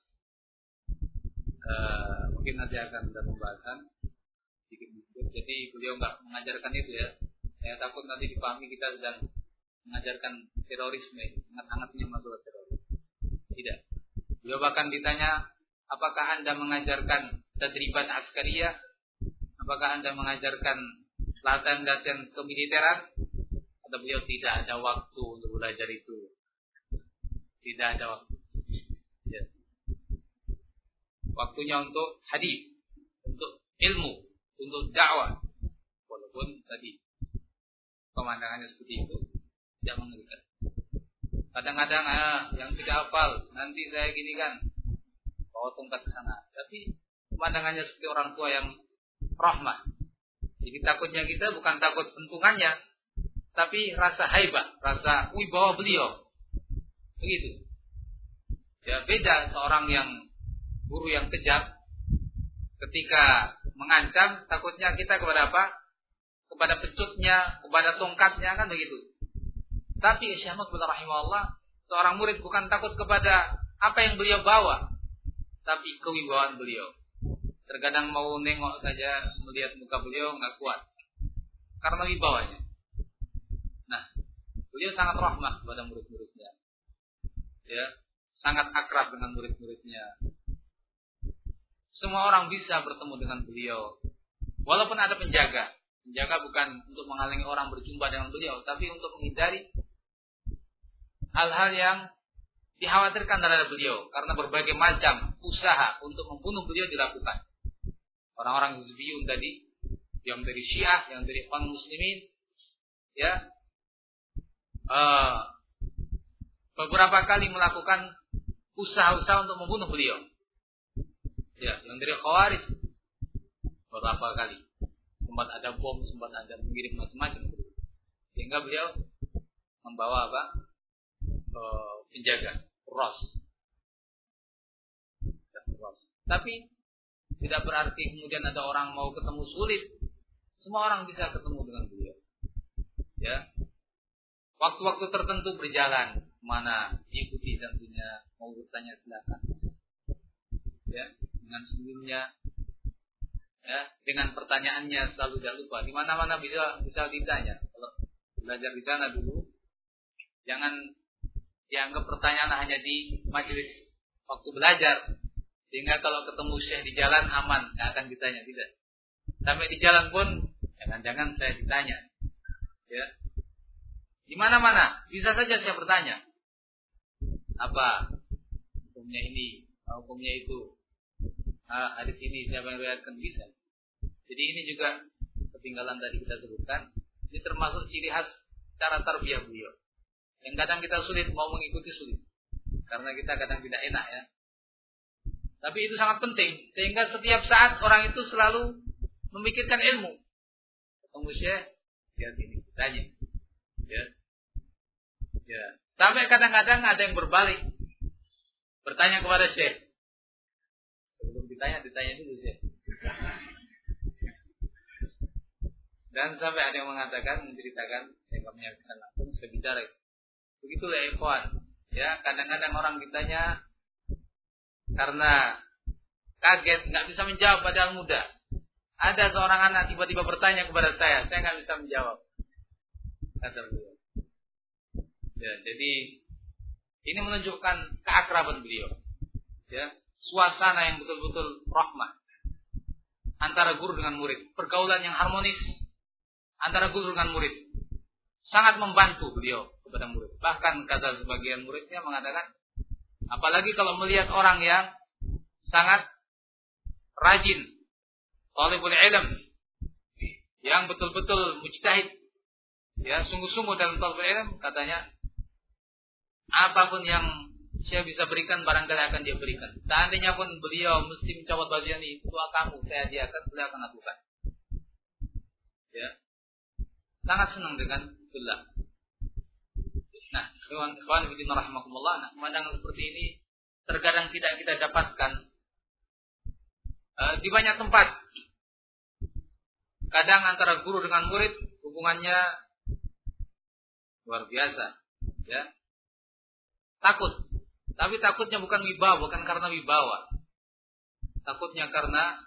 Mungkin nanti akan ada pembahasan sedikit-sedikit. Jadi beliau nggak mengajarkan itu ya. Saya takut nanti dipahami kita sedang mengajarkan terorisme, hangat-hangatnya masalah teroris. Tidak. Beliau bahkan ditanya, apakah Anda mengajarkan tadriban askariyah? Apakah Anda mengajarkan latihan-latihan kemiliteran? Kata beliau, tidak ada waktu untuk belajar itu. Tidak ada waktu. Ya. Waktunya untuk hadis, untuk ilmu, untuk dakwah. Walaupun tadi pemandangannya seperti itu, tidak mengerikan. Kadang-kadang yang tidak hafal, nanti saya gini kan, bawa tongkat ke sana. Tapi pemandangannya seperti orang tua yang rahmah. Jadi takutnya kita bukan takut pentungannya, tapi rasa haibah, rasa wibawa beliau. Begitu. Ya, beda seorang yang guru yang kejam, ketika mengancam, takutnya kita kepada apa? Kepada pecutnya, kepada tongkatnya, kan begitu. Tapi Syekh Muqbil rahimahullah, seorang murid bukan takut kepada apa yang beliau bawa, tapi kewibawaan beliau. Terkadang mau nengok saja, melihat muka beliau nggak kuat, karena wibawanya. Nah, beliau sangat rahmah kepada murid-muridnya. Ya, sangat akrab dengan murid-muridnya. Semua orang bisa bertemu dengan beliau. Walaupun ada penjaga. Penjaga bukan untuk menghalangi orang berjumpa dengan beliau, tapi untuk menghindari hal-hal yang dikhawatirkan terhadap beliau. Karena berbagai macam usaha untuk membunuh beliau dilakukan. Orang-orang Hizbiyun tadi, yang dari Syiah, yang dari Ikhwan Muslimin, ya, beberapa kali melakukan usaha-usaha untuk membunuh beliau. Ya, yang dari Khawarij beberapa kali sempat ada bom, sempat ada mengirim macam-macam. Sehingga beliau membawa apa? Penjaga, Ros. luas. Tapi tidak berarti kemudian ada orang mau ketemu sulit. Semua orang bisa ketemu dengan beliau. Ya. Waktu-waktu tertentu berjalan mana ikuti tentunya, mau bertanya silakan. Ya, dengan senyumnya, ya, dengan pertanyaannya selalu jangan lupa. Di mana-mana bisa ditanya. Kalau belajar di sana dulu, jangan dianggap pertanyaan hanya di majelis waktu belajar, sehingga kalau ketemu syekh di jalan aman, nggak akan ditanya, tidak. Sampai di jalan pun jangan-jangan saya ditanya. Ya. Di mana-mana bisa saja saya bertanya. Apa hukumnya ini, hukumnya itu, hadis ini siapa yang riwayatkan, bisa. Jadi ini juga ketinggalan tadi kita sebutkan. Ini termasuk ciri khas cara tarbiyah beliau. Yang kadang kita sulit mau mengikuti sulit, karena kita kadang tidak enak ya. Tapi itu sangat penting, sehingga setiap saat orang itu selalu memikirkan ilmu. Ketemu syekh, lihat ini, tanya. Ya. Ya. Sampai kadang-kadang ada yang berbalik, bertanya kepada syekh. Sebelum ditanya dulu syekh. Dan sampai ada yang mengatakan, menceritakan, yang kami menyaksikan langsung, saya bicara. Begitulah ikhwan. Ya, kadang-kadang orang ditanya karena kaget, nggak bisa menjawab padahal muda. Ada seorang anak tiba-tiba bertanya kepada saya nggak bisa menjawab. Kata beliau. Ya, jadi ini menunjukkan keakraban beliau. Ya, suasana yang betul-betul rahmah antara guru dengan murid, pergaulan yang harmonis antara guru dengan murid. Sangat membantu beliau kepada murid. Bahkan kata sebagian muridnya mengatakan, apalagi kalau melihat orang yang sangat rajin, talibul ilm, yang betul-betul mujtahid, ya, sungguh-sungguh dalam talibul ilm, katanya, apapun yang saya bisa berikan barangkali akan dia berikan. Seandainya pun beliau mesti mencopot baju ini, tua kamu saya hadiahkan, beliau akan lakukan. Ya, sangat senang dengan beliau. Nah, ikhwan fillah rahimakumullah, nah, pemandangan seperti ini terkadang tidak kita dapatkan di banyak tempat. Kadang antara guru dengan murid hubungannya luar biasa, ya. Takut, tapi takutnya bukan wibawa, bukan karena wibawa. Takutnya karena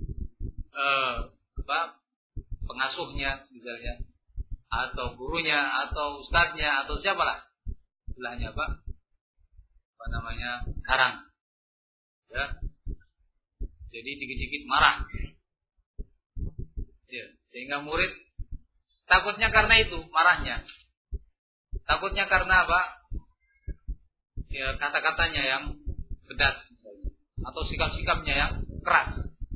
pengasuhnya misalnya, atau gurunya, atau ustadznya, atau siapalah. Istilahnya apa namanya, karang. Ya. Jadi dikit-dikit marah. Ya. Sehingga murid takutnya karena itu marahnya. Takutnya karena apa? Ya, kata-katanya yang pedas misalnya, atau sikap-sikapnya yang keras.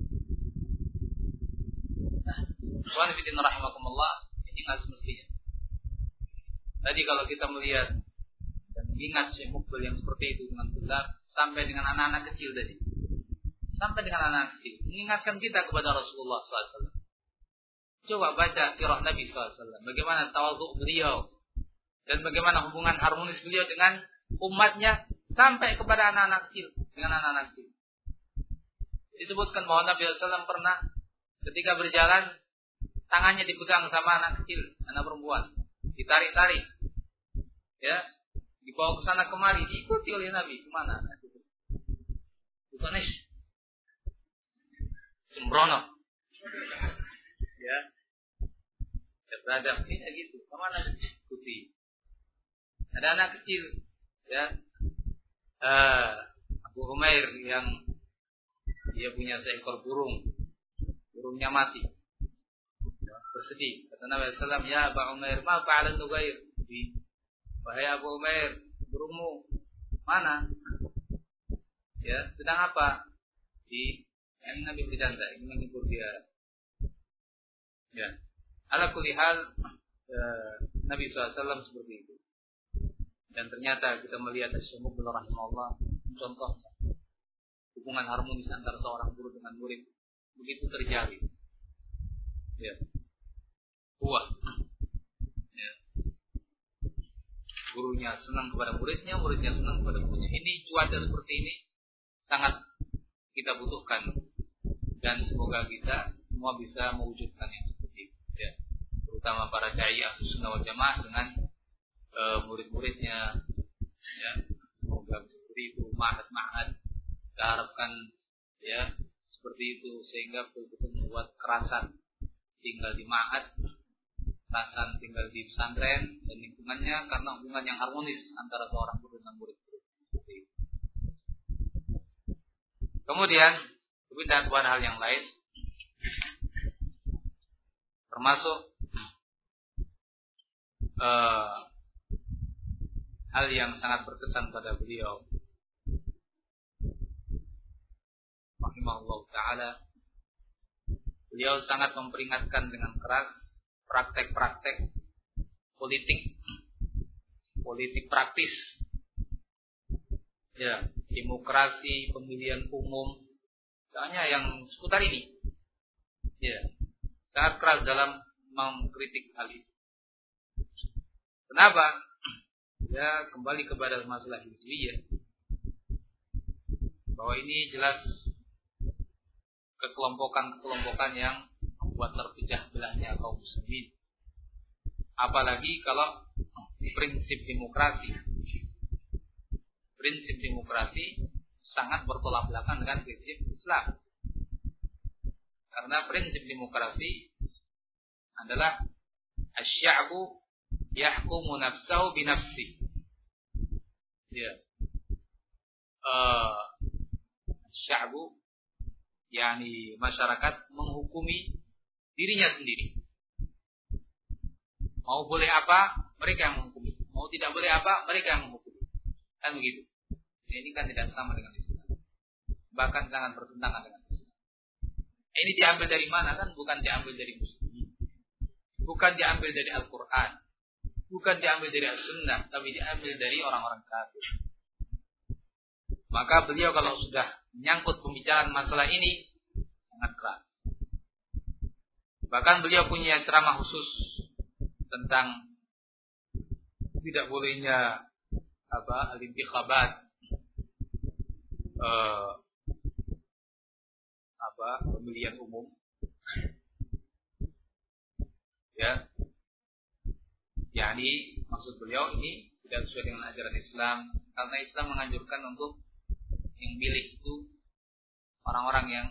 Nah, ikhwan fillah rahimakumullah, ini enggak semestinya. Tadi kalau kita melihat dan mengingat Syekh Muqbil yang seperti itu dengan benar, sampai dengan anak-anak kecil tadi. Sampai dengan anak kecil, mengingatkan kita kepada Rasulullah SAW. Coba baca sirah Nabi SAW, bagaimana tawadhu beliau dan bagaimana hubungan harmonis beliau dengan umatnya sampai kepada anak-anak kecil, dengan anak-anak kecil. Disebutkan bahwa Nabi SAW pernah ketika berjalan tangannya dipegang sama anak kecil, anak perempuan, ditarik-tarik, ya, dibawa ke sana kemari, diikuti oleh Nabi. Kemana? Bukan sembrono, ya, beradab, tidak gitu. Kemana diikuti? Ada anak kecil, ya, Abu Humair yang dia punya seekor burung, burungnya mati, ya, bersedih. Kata Nabi SAW, ya Abu Humair, ma fa'alan nugair? Wahai Abu Humair, burungmu mana? Ya, sedang apa? Yang Nabi bercanda, ingin menghibur dia. Ya, ala kulli hal, Nabi SAW seperti itu. Dan ternyata kita melihat Syekh Muqbil rahimahullah, contoh hubungan harmonis antara seorang guru dengan murid begitu terjalin. Ya. Kuat. Ya. Gurunya senang kepada muridnya, muridnya senang kepada gurunya. Ini cuaca seperti ini sangat kita butuhkan, dan semoga kita semua bisa mewujudkan yang seperti itu, ya. Terutama para dai Ahlussunnah wal Jamaah dengan murid-muridnya, ya. Semoga seperti itu, ma'had kita harapkan, ya, seperti itu, sehingga betul-betul membuat kerasan tinggal di ma'had, kerasan tinggal di pesantren dan lingkungannya, karena hubungan yang harmonis antara seorang guru dan murid. Kemudian berpindah kepada hal yang lain, termasuk hal yang sangat berkesan pada beliau rahimahullah ta'ala. Beliau sangat memperingatkan dengan keras praktek-praktek politik praktis, ya, demokrasi, pemilihan umum, hanya yang seputar ini, ya, sangat keras dalam mengkritik hal itu. Kenapa? Ya, kembali kepada masalah hizbiyah, bahwa ini jelas kekelompokan yang membuat terpecah belahnya kaum muslimin. Apalagi kalau prinsip demokrasi sangat bertolak belakang dengan prinsip Islam. Karena prinsip demokrasi adalah asy-sya'bu yahkumu nafsahu binafsi. Ya. Asy-sya'bu yakni masyarakat menghukumi dirinya sendiri. Mau boleh apa, mereka yang menghukumi. Mau tidak boleh apa, mereka yang menghukumi. Kan begitu. Ini kan tidak sama dengan Islam. Bahkan sangat bertentangan dengan Islam. Ini diambil dari mana kan? Bukan diambil dari Muslim. Bukan diambil dari Al-Quran. Bukan diambil dari As-Sunnah. Tapi diambil dari orang-orang kafir. Maka beliau kalau sudah menyangkut pembicaraan masalah ini, sangat keras. Bahkan beliau punya ceramah khusus tentang tidak bolehnya al-intikhabat, pemilihan umum, ya, yakni maksud beliau ini tidak sesuai dengan ajaran Islam, karena Islam menganjurkan untuk yang milih itu orang-orang yang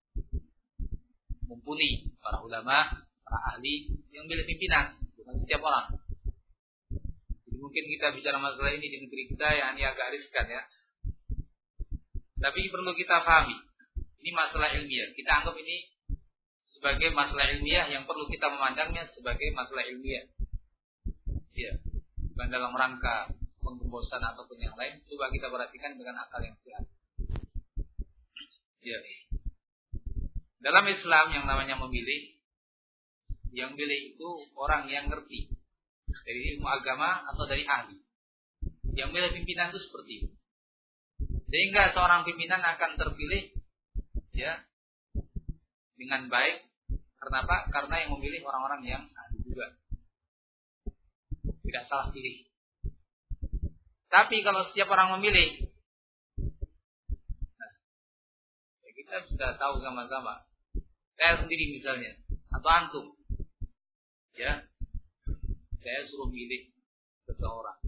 mumpuni, para ulama, para ahli, yang milih pimpinan, bukan setiap orang. Jadi mungkin kita bicara masalah ini di negeri kita yang ini agak riskan, ya. Tapi perlu kita pahami, ini masalah ilmiah. Kita anggap ini sebagai masalah ilmiah yang perlu kita memandangnya sebagai masalah ilmiah. Ya, bukan dalam rangka penggembosan ataupun yang lain. Coba kita perhatikan dengan akal yang sehat. Ya. Dalam Islam yang namanya memilih, yang milih itu orang yang ngerti dari ilmu agama atau dari ahli. Yang milih pimpinan itu seperti itu. Sehingga seorang pimpinan akan terpilih, ya, dengan baik. Karena apa? Karena yang memilih orang-orang yang ahli juga. Tidak salah pilih. Tapi kalau setiap orang memilih, ya kita sudah tahu sama-sama. Saya sendiri misalnya, atau antum, ya, saya suruh milih seseorang.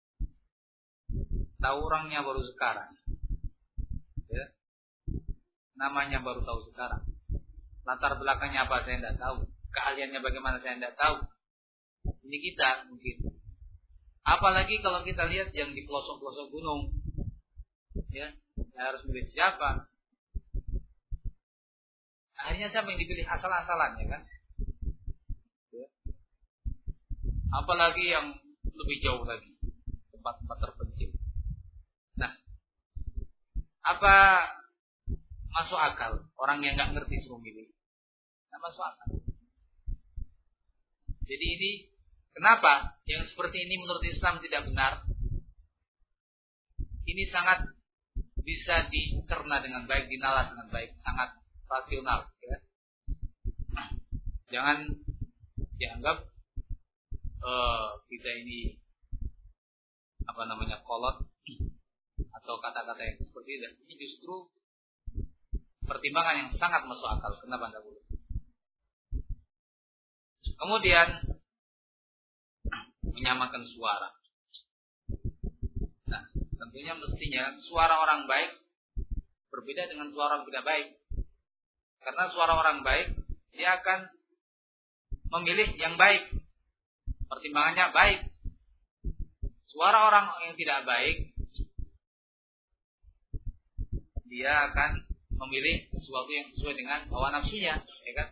Tahu orangnya baru sekarang, ya, namanya baru tahu sekarang. Latar belakangnya apa saya tidak tahu. Keahliannya bagaimana saya tidak tahu. Ini kita mungkin. Apalagi kalau kita lihat yang di pelosok-pelosok gunung, ya, harus milih siapa. Akhirnya siapa yang dipilih asal-asalannya kan? Ya. Apalagi yang lebih jauh lagi, tempat-tempat terpencil. Nah, apa masuk akal orang yang nggak ngerti suruh milih? Nggak masuk akal. Jadi ini kenapa yang seperti ini menurut Islam tidak benar? Ini sangat bisa dicerna dengan baik, dinalar dengan baik, sangat rasional, ya. Jangan dianggap kita ini kolot atau kata-kata yang seperti itu. Ini justru pertimbangan yang sangat masuk akal. Kenapa tidak boleh? Kemudian menyamakan suara. Nah, tentunya mestinya suara orang baik berbeda dengan suara orang tidak baik. Karena suara orang baik, dia akan memilih yang baik. Pertimbangannya baik. Suara orang yang tidak baik, dia akan memilih sesuatu yang sesuai dengan hawa nafsunya, ya kan?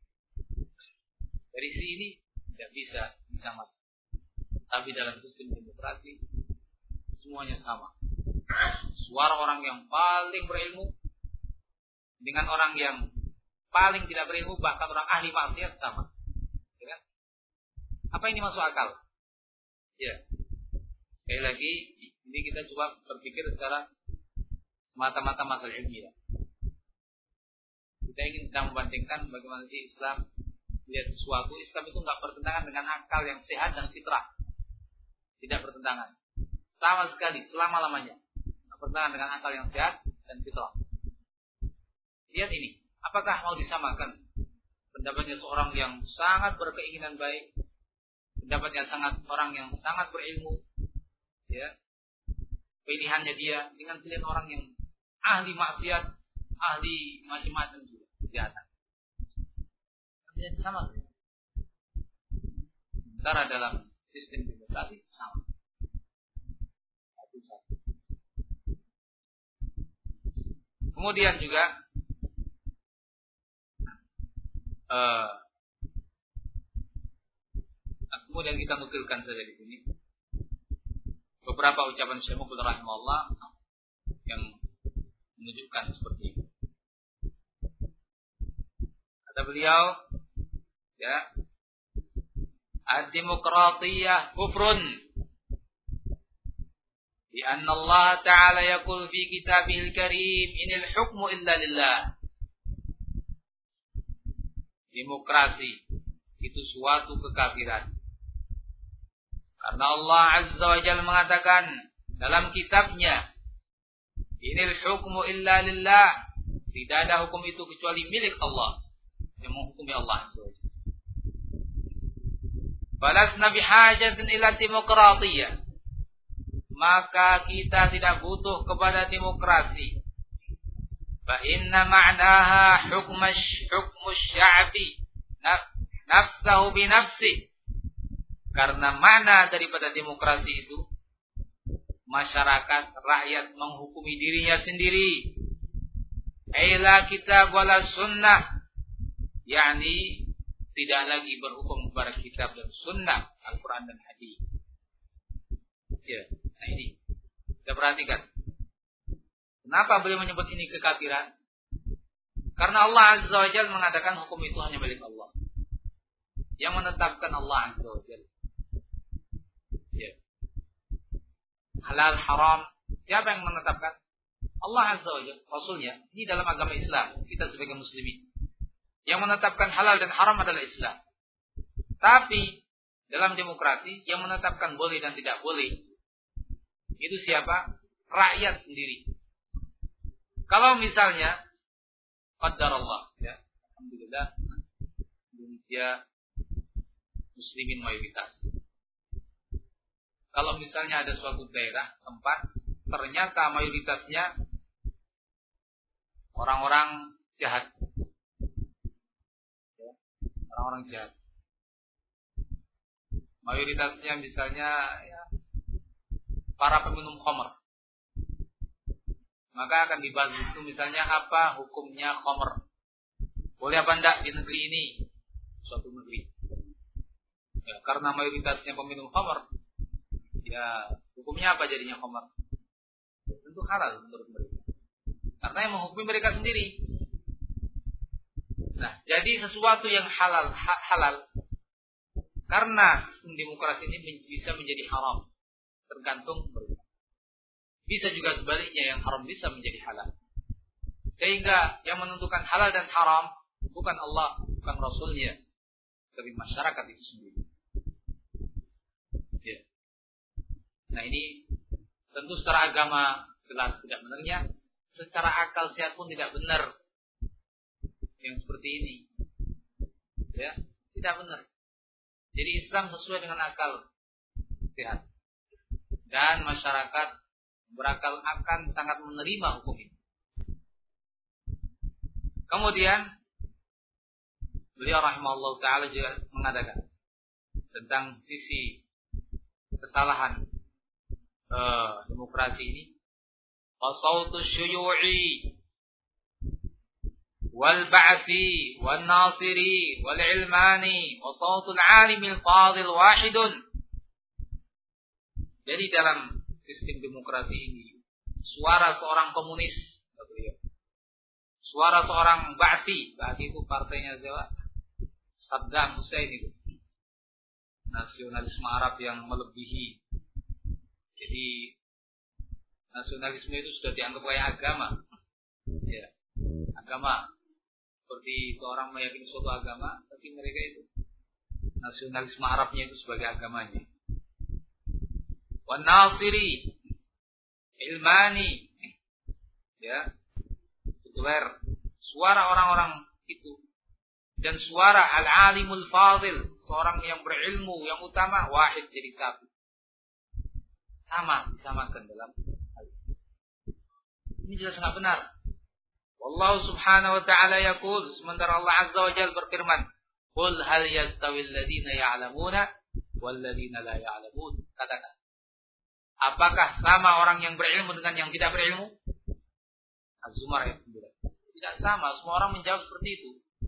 Dari sini tidak bisa disamakan. Tapi dalam sistem demokrasi semuanya sama. Suara orang yang paling berilmu dengan orang yang paling tidak berilmu, bahkan orang ahli maksiat sama. Ya kan? Apa ini masuk akal? Ya. Sekali lagi, ini kita coba berpikir secara semata-mata masalah ilmiah. Kita ingin sedang membandingkan bagaimana sih Islam melihat sesuatu. Islam itu nggak bertentangan dengan akal yang sehat dan fitrah. Tidak bertentangan. Sama sekali, selama-lamanya. Nggak bertentangan dengan akal yang sehat dan fitrah. Lihat ini. Apakah mau disamakan pendapatnya seorang yang sangat berkeinginan baik, pendapatnya orang yang sangat berilmu, ya, pilihannya dia dengan pilihan orang yang ahli maksiat, ahli macam-macam juga kejahatan. Artinya sama. Sementara dalam sistem demokrasi sama. Kemudian juga kemudian kita nukilkan saja di sini beberapa ucapan Syekh Muqbil rahimahullah yang menunjukkan seperti itu. Kata beliau, ya, ad-demokratiyah kufrun bi anna Allah Ta'ala yaqul fi kitabihil karim inil hukmu illa lillah. Demokrasi itu suatu kekafiran. Karena Allah Azza wa Jalla mengatakan dalam kitabnya, inil hukmu illa lillah. Tidak ada hukum itu kecuali milik Allah. Yang menghukumi Allah Azza wa Jalla. Falasna bihajatin ila demokratiyah. Maka kita tidak butuh kepada demokrasi. Fa inna ma'naha hukmu sya'bi nafsahu bi nafsi. Karena makna daripada demokrasi itu masyarakat, rakyat menghukumi dirinya sendiri. Aila kitab wala sunnah, yakni tidak lagi berhukum kepada kitab dan sunnah, Al-Quran dan hadis. Ya, nah ini kita perhatikan. Kenapa beliau menyebut ini kekafiran? Karena Allah Azza wa Jalla mengatakan hukum itu hanya milik Allah. Yang menetapkan Allah Azza wa Jalla. Ya. Halal, haram, siapa yang menetapkan? Allah Azza wa Jalla, Rasulnya. Ini dalam agama Islam, kita sebagai muslimin. Yang menetapkan halal dan haram adalah Islam. Tapi dalam demokrasi yang menetapkan boleh dan tidak boleh itu siapa? Rakyat sendiri. Kalau misalnya qadarullah, ya, alhamdulillah Indonesia muslimin mayoritas. Kalau misalnya ada suatu daerah tempat ternyata mayoritasnya orang-orang jahat, ya, orang-orang jahat. Mayoritasnya misalnya ya, para peminum khamr. Maka akan dibahas itu misalnya apa hukumnya khamr. Boleh apa enggak di negeri ini? Suatu negeri. Ya, karena mayoritasnya peminum khamr, ya hukumnya apa jadinya khamr? Tentu halal menurut mereka. Karena yang menghukumi mereka sendiri. Nah, jadi sesuatu yang halal karena sistem demokrasi ini bisa menjadi haram. Tergantung mereka. Bisa juga sebaliknya, yang haram bisa menjadi halal. Sehingga yang menentukan halal dan haram bukan Allah, bukan Rasulnya, tapi masyarakat itu sendiri. Ya. Nah ini tentu secara agama jelas tidak benarnya, secara akal sehat pun tidak benar yang seperti ini. Ya, tidak benar. Jadi Islam sesuai dengan akal sehat. Dan masyarakat berakal akan sangat menerima hukum ini. Kemudian beliau rahimahullah ta'ala juga mengatakan tentang sisi kesalahan demokrasi ini. Fasautu syuyu'i wal ba'thi wal nasiri wal ilmani wa sautul alimil fadil wahidun. Jadi dalam sistem demokrasi ini suara seorang komunis, suara seorang ba'thi itu partainya siapa? Saddam Hussein itu. Nasionalisme Arab yang melebihi. Jadi nasionalisme itu sudah dianggap kayak agama. Ya, agama. Seperti seorang meyakini suatu agama, tapi mereka itu nasionalisme Arabnya itu sebagai agamanya. Wan nasiri, ilmani, ya, sekuler. Suara orang-orang itu dan suara al-alimul fadil, seorang yang berilmu yang utama, wahid, jadi satu. Sama, disamakan dalam hal ini. Ini jelas sangat benar. Wallahu subhanahu wa ta'ala yaqul, sementara Allah azza wa jalla berfirman, qul hal yastawil ladzina ya'lamuna wal ladzina la ya'lamun. Katakan, apakah sama orang yang berilmu dengan yang tidak berilmu? Az-Zumar ayat 9. Tidak sama, semua orang menjawab seperti itu.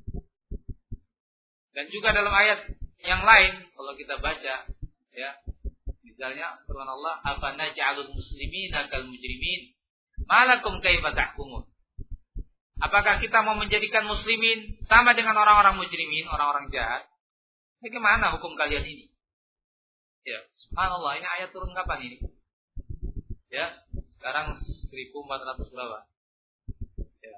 Dan juga dalam ayat yang lain kalau kita baca, ya, misalnya firman Allah, afanaj'alul muslimina kal mujrimin malakum kaifa tahkumun. Apakah kita mau menjadikan muslimin sama dengan orang-orang mujrimin, orang-orang jahat? Bagaimana hukum kalian ini? Ya, subhanallah, ini ayat turun kapan ini? Ya, sekarang 1400 berapa? Ya,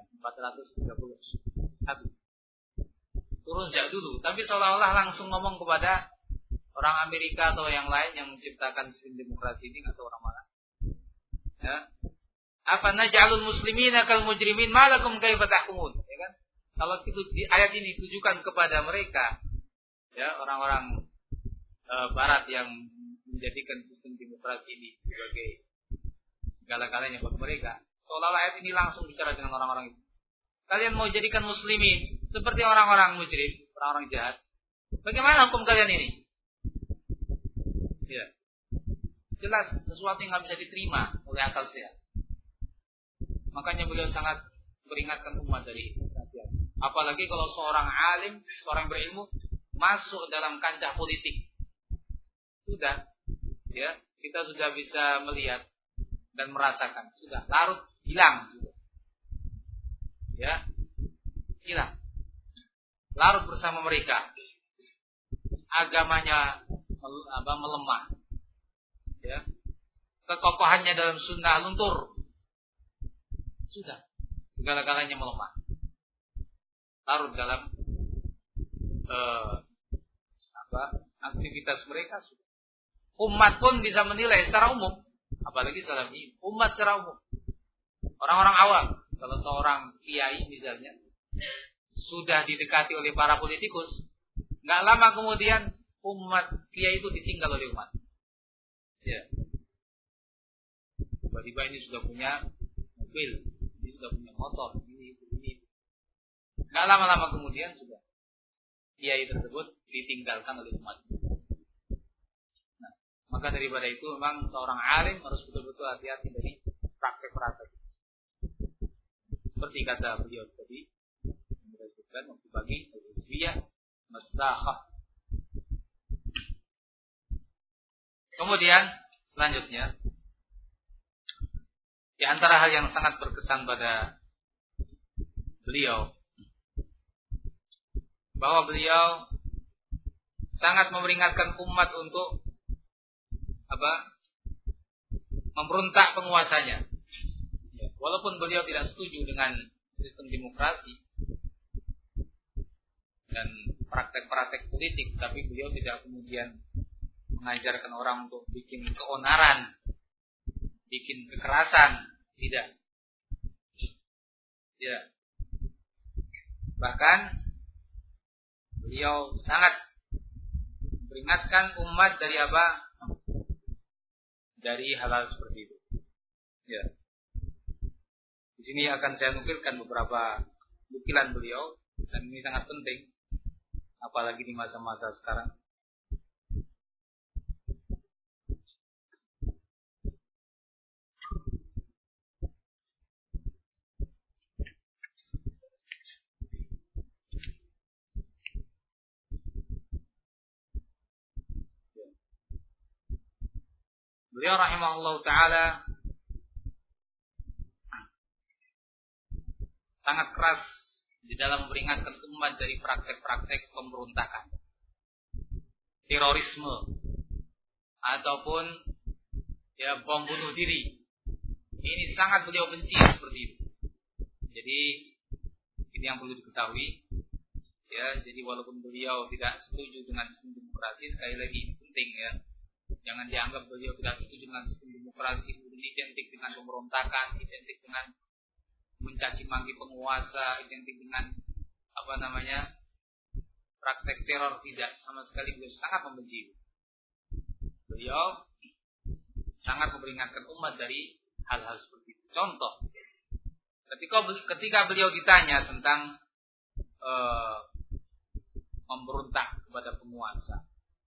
431. Turun sejak dulu, tapi seolah-olah langsung ngomong kepada orang Amerika atau yang lain yang menciptakan sistem demokrasi ini atau orang mana. Ya. Apa naj'alul muslimina kal mujrimin malakum kaifa tahkumun, ya kan? Kalau itu ayat ini ditujukan kepada mereka, ya, orang-orang barat yang menjadikan sistem demokrasi ini sebagai segala-galanya buat mereka, seolah-olah ayat ini langsung bicara dengan orang-orang itu. Kalian mau jadikan muslimin seperti orang-orang mujrim, orang-orang jahat. Bagaimana hukum kalian ini? Ya. Jelas sesuatu yang nggak bisa diterima oleh akal sehat. Makanya beliau sangat memperingatkan umat dari hati-hati. Apalagi kalau seorang alim, seorang yang berilmu masuk dalam kancah politik. Sudah, ya, kita sudah bisa melihat dan merasakan. Sudah larut, hilang. Ya, hilang. Larut bersama mereka. Agamanya melemah. Ya. Kekokohannya dalam sunnah luntur. Sudah, segala-galanya melemah. Larut dalam aktivitas mereka sudah. Umat pun bisa menilai secara umum, apalagi dalam ini. Umat secara umum. Orang-orang awam, kalau seorang kiai misalnya sudah didekati oleh para politikus, nggak lama kemudian umat kiai itu ditinggal oleh umat. Ya. Tiba-tiba ini sudah punya mobil, ini sudah punya motor, ini. Nggak lama-lama kemudian sudah kiai tersebut ditinggalkan oleh umat. Nah, maka daripada itu memang seorang alim harus betul-betul hati-hati dari praktek-praktek. Seperti kata beliau tadi, menjelaskan waktu pagi, al-hizbiyah, maslahah. Kemudian selanjutnya, di antara hal yang sangat berkesan pada beliau, bahwa beliau sangat memperingatkan umat untuk memberontak penguasanya. Walaupun beliau tidak setuju dengan sistem demokrasi dan praktek-praktek politik, tapi beliau tidak kemudian mengajarkan orang untuk bikin keonaran, bikin kekerasan, tidak. Ya. Bahkan beliau sangat peringatkan umat dari apa? Dari hal-hal seperti itu. Ya. Di sini akan saya nukilkan beberapa nukilan beliau dan ini sangat penting apalagi di masa-masa sekarang. Beliau rahimahullah ta'ala sangat keras di dalam memperingatkan umat dari praktek-praktek pemberontakan, terorisme, ataupun ya bom bunuh diri. Ini sangat beliau benci seperti itu. Jadi ini yang perlu diketahui. Ya, jadi walaupun beliau tidak setuju dengan sistem demokrasi, sekali lagi ini penting ya. Jangan dianggap beliau tidak setuju dengan sistem demokrasi kemudian identik dengan pemberontakan, identik dengan mencaci maki penguasa, identik dengan praktek teror. Tidak, sama sekali beliau sangat membenci. Beliau sangat memperingatkan umat dari hal-hal seperti itu. Contoh, ketika beliau ditanya tentang memberontak kepada penguasa,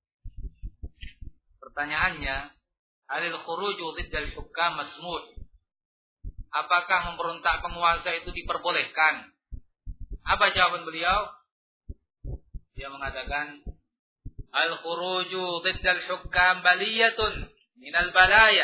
pertanyaannya, alil khuruju diddal hukam masmud. Apakah memberontak penguasa itu diperbolehkan? Apa jawaban beliau? Dia mengatakan, al khuruju diddal hukam baliyatun minal balaya.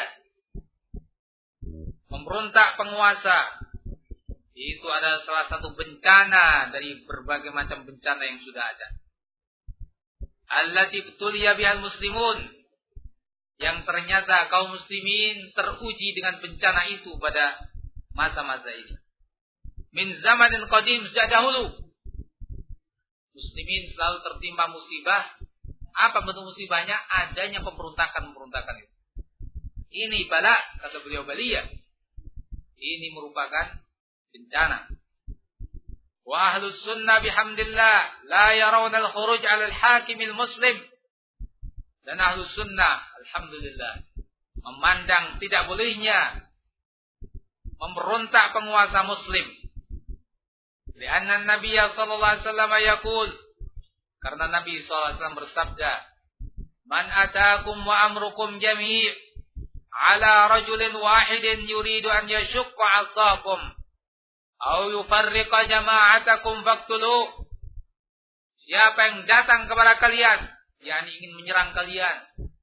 Memberontak penguasa itu adalah salah satu bencana dari berbagai macam bencana yang sudah ada. Allati ibtuliya bihal muslimun, yang ternyata kaum muslimin teruji dengan bencana itu pada masa-masa ini. Min zamanin qadim, sejak dahulu muslimin selalu tertimpa musibah. Apa bentuk musibahnya? Adanya pemberontakan itu. Ini bala, kata beliau, baliyah. Ini merupakan bencana. Wa ahlus sunnah bihamdillah la yarawna al-khuruj 'ala al-hakim al-muslim. Dan ahlus sunnah alhamdulillah memandang tidak bolehnya memberontak penguasa muslim. Karena Nabi sallallahu alaihi wasallam yaqul, karena Nabi sallallahu alaihi wasallam bersabda, "Man ataakum wa amrukum jami' ala rajulin wahidin yuridu an yashqa 'asakum aw yufarriqa jama'atakum faqtuluh." Siapa yang datang kepada kalian, yakni ingin menyerang kalian,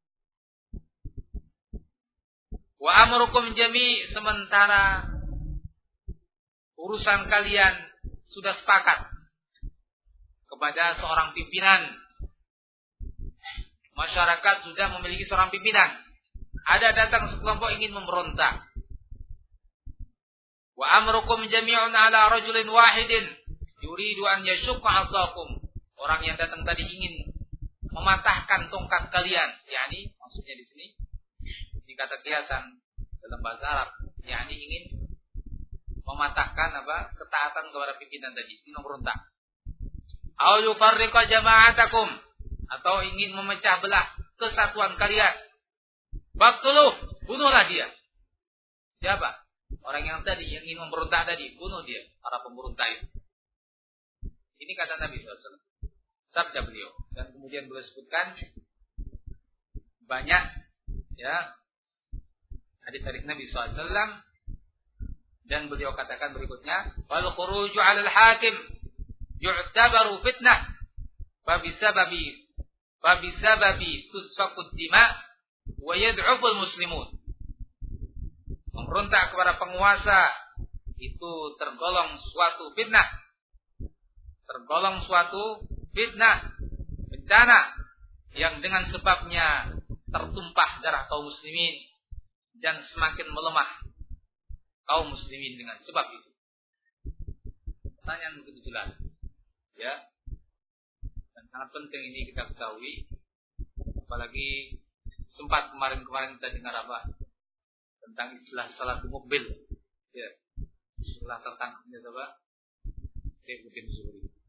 wa amrukum jami', sementara urusan kalian sudah sepakat kepada seorang pimpinan. Masyarakat sudah memiliki seorang pimpinan. Ada datang sekelompok ingin memberontak. Wa amrukum jami'un ala rajulin wahidin yuridu an yashqa 'asakum. Orang yang datang tadi ingin mematahkan tongkat kalian, yakni maksudnya di sini dikata kiasan dalam bahasa Arab, yakni ingin mematahkan ketaatan kepada pimpinan tadi, ingin memberontak. Au yufarriqa jama'atakum, atau ingin memecah belah kesatuan kalian. Faqtuluh, bunuhlah dia. Siapa? Orang yang tadi yang ingin memberontak tadi, bunuh dia, para pemberontak itu. Ini kata Nabi SAW, sabda beliau. Dan kemudian beliau sebutkan banyak ya hadis-hadis Nabi SAW. Dan beliau katakan berikutnya, wal khuruju 'alal hakim yu'tabaru fitnah fa bisababi tusfaqud dima wa yad'uful muslimun. Memberontak kepada penguasa itu tergolong suatu fitnah. Tergolong suatu fitnah, bencana yang dengan sebabnya tertumpah darah kaum muslimin dan semakin melemah kaum muslimin dengan sebab itu. Pertanyaan begitu jelas, ya, dan sangat penting ini kita ketahui. Apalagi sempat kemarin kita dengar tentang istilah salatul mukbil, ya, istilah tertangkapnya Saifuddin Zuhri.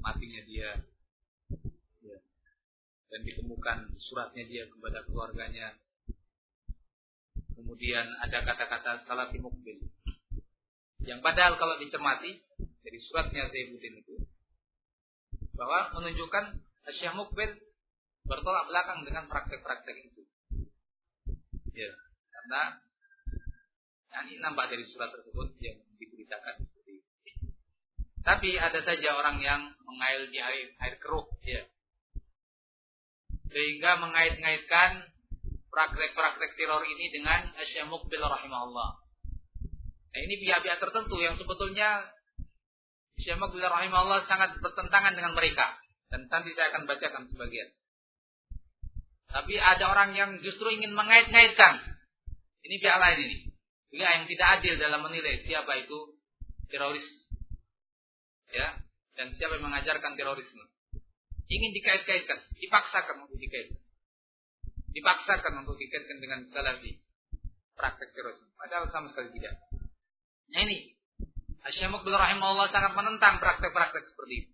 matinya dia, ya, dan ditemukan suratnya dia kepada keluarganya. Kemudian ada kata-kata Salafi Muqbil, yang padahal kalau dicermati dari suratnya Zainuddin itu, bahwa menunjukkan Syekh Muqbil bertolak belakang dengan praktek-praktek itu. Ya, karena ini nampak dari surat tersebut yang diberitakan. Tapi ada saja orang yang mengail di air keruh, ya, sehingga mengait-ngaitkan praktek-praktek teror ini dengan Syekh Muqbil rahimahullah. Nah, ini pihak-pihak tertentu yang sebetulnya Syekh Muqbil rahimahullah sangat bertentangan dengan mereka, dan nanti saya akan bacakan sebagian. Tapi ada orang yang justru ingin mengait-ngaitkan. Ini pihak lain ini. Pihak yang tidak adil dalam menilai siapa itu teroris, ya, dan siapa yang mengajarkan terorisme. Ingin dikait-kaitkan, dipaksakan untuk dikaitkan. Dipaksakan untuk dikaitkan dengan salafi, praktek terorisme. Padahal sama sekali tidak. Nah ini, Syekh Muqbil rahimahullah sangat menentang praktek-praktek seperti itu.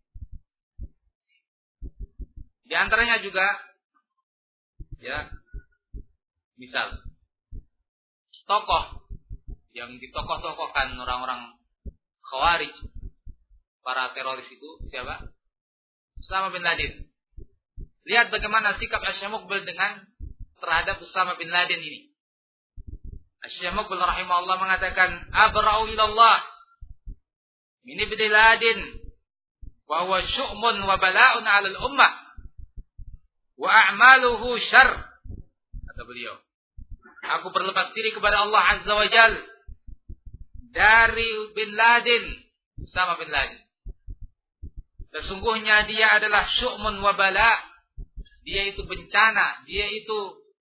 Di antaranya juga, ya, misal tokoh yang ditokoh-tokohkan orang-orang Khawarij, para teroris itu siapa? Usama bin Laden. Lihat bagaimana sikap Syekh Muqbil terhadap Usama bin Laden ini. Syekh Muqbil rahimahullah mengatakan, "Abra'u ilallah min ibni Laden wa huwa syu'mun wa bala'un 'ala al-ummah wa a'maluhu syarr." Kata beliau, aku berlepas diri kepada Allah Azza wa Jalla dari bin Laden, Usama bin Laden. Sesungguhnya dia adalah syu'mun wa bala'. Dia itu bencana, dia itu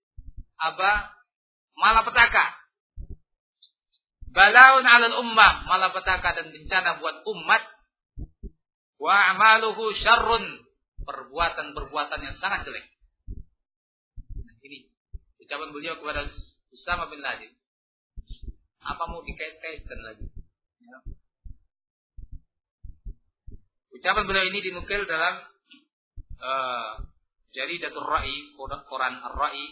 malapetaka. Bala'un 'alal ummah, malapetaka dan bencana buat umat. Wa a'maluhu syarrun, perbuatan-perbuatan yang sangat jelek. Nah, ini ucapan beliau kepada Usama bin Laden. Apa mau dikait-kaitkan lagi? Ya. Ucapan beliau ini dinukil dalam Jaridatul Ra'i, Quran Ar-Ra'i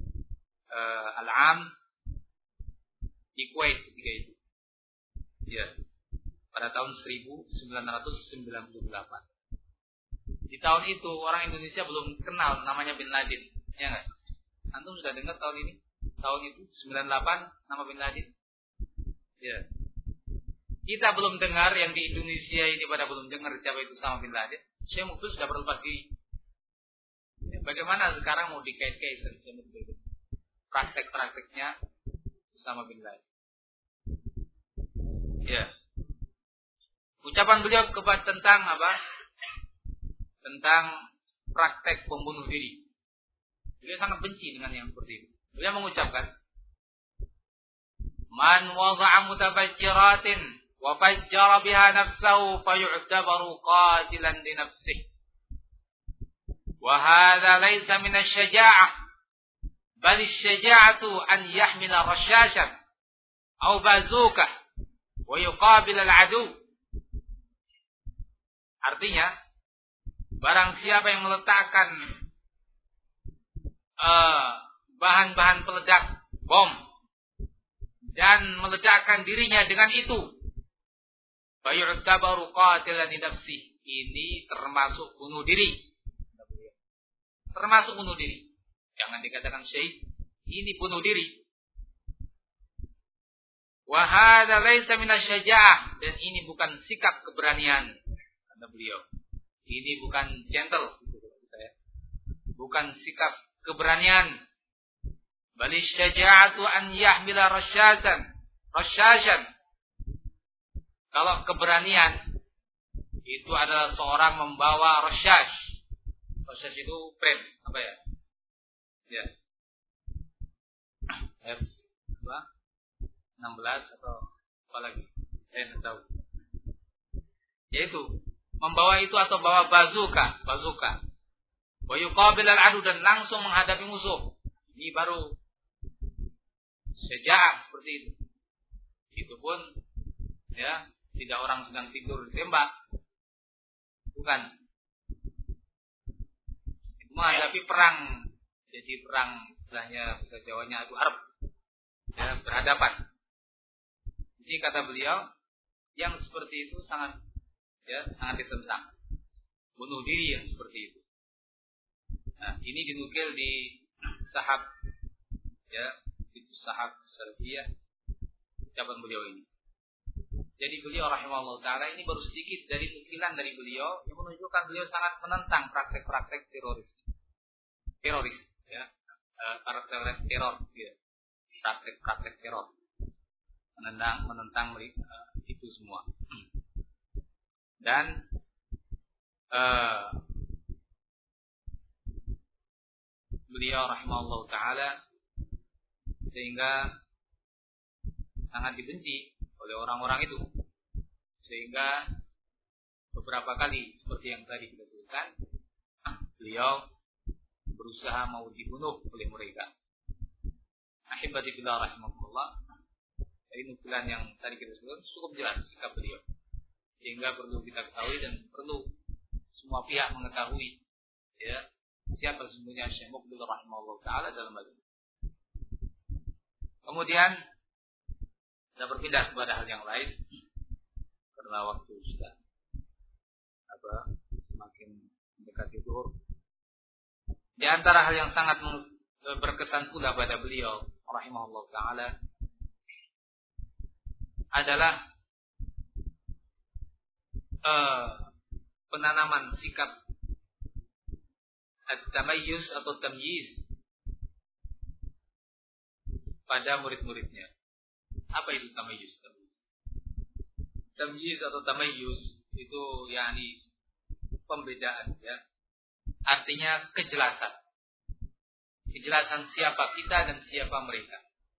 Al-Am di Kuwait ketika itu. Ya. Pada tahun 1998. Di tahun itu orang Indonesia belum kenal namanya Bin Laden, ya enggak? Antum sudah dengar tahun ini? Tahun itu 98 nama Bin Laden. Ya. Kita belum dengar, yang di Indonesia ini pada belum dengar siapa itu Usama bin Laden. Syekh Muqbil sudah berlepas diri. Ya, bagaimana sekarang mau dikait-kaitkan Syekh Muqbil? Praktek-prakteknya Usama bin Laden. Ya. Ucapan beliau tentang apa? Tentang praktek pembunuh diri. Beliau sangat benci dengan yang seperti itu. Beliau mengucapkan, "Man wada'a mutabajjiratin wa fajjara biha nafsahu fayu'tabaru qatilan li nafsihi. Wa hadha laysa min asy-syaja'ah, bal asy-syaja'atu an yahmila rashashan aw bazooka wa yuqabil al-'adu." Artinya, barang siapa yang meletakkan bahan-bahan peledak, bom, dan meledakkan dirinya dengan itu, fayu'tabaru qatilan li nafsihi, ini termasuk bunuh diri. Termasuk bunuh diri. Jangan dikatakan syahid, ini bunuh diri. Wa hadza laisa minasy-syaja'ah, dan ini bukan sikap keberanian, kata beliau. Ini bukan gentle, bukan sikap keberanian. Bali syaja'atu an yahmila rasyashan. Kalau keberanian itu adalah seorang membawa rasyash. Rasyash itu pen, apa ya? Ya. F16 atau apa lagi? Saya tidak tahu. Yaitu membawa itu atau bawa bazooka. Wa yuqabil al-adu, dan langsung menghadapi musuh. Ini baru syaja'ah seperti itu. Itu pun ya tidak orang sedang tidur ditembak. Bukan. menghadapi perang. Jadi perang istilahnya bahasa Jawanya adu harb. Ya, berhadapan. Jadi kata beliau, yang seperti itu sangat ditentang. Bunuh diri yang seperti itu. Nah, ini dinukil di Sahab, ya, itu Sahab Salafiyah, ucapan beliau ini. Jadi beliau rahimahullah ta'ala ini baru sedikit dari nukilan dari beliau yang menunjukkan beliau sangat menentang praktek-praktek teroris, ya, praktek teror, ya, praktek teror, menentang itu semua. Dan beliau rahimahullah ta'ala sehingga sangat dibenci oleh orang-orang itu, sehingga beberapa kali seperti yang tadi kita sebutkan, beliau berusaha mau dibunuh oleh mereka. Ahibati billah rahimahullah, dari nukilan yang tadi kita sebutkan cukup jelas sikap beliau, sehingga perlu kita ketahui dan perlu semua pihak mengetahui, ya, siapa sesungguhnya Syekh Muqbil rahimahullah ta'ala dalam hal ini. Kemudian kita berpindah kepada hal yang lain karena waktu sudah semakin mendekati zuhur. Di antara hal yang sangat berkesan pula pada beliau rahimahullah ta'ala adalah penanaman sikap at-tamayyuz atau tamyiz pada murid-muridnya. Apa itu tamayyuz? Tamyiz atau tamayyuz itu yakni pembedaan, ya. Artinya kejelasan. Kejelasan siapa kita dan siapa mereka.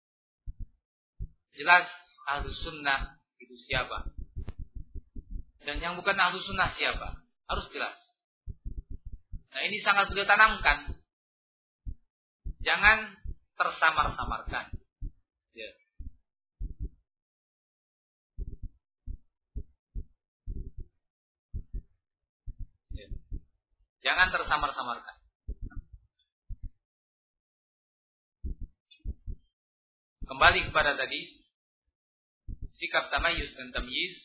Jelas Ahlus Sunnah itu siapa. Dan yang bukan Ahlus Sunnah siapa. Harus jelas. Nah, ini sangat beliau tanamkan. Jangan tersamar-samarkan. Ya. Ya. Jangan tersamar-samarkan. Kembali kepada tadi sikap tamayyuz dan tamyiz.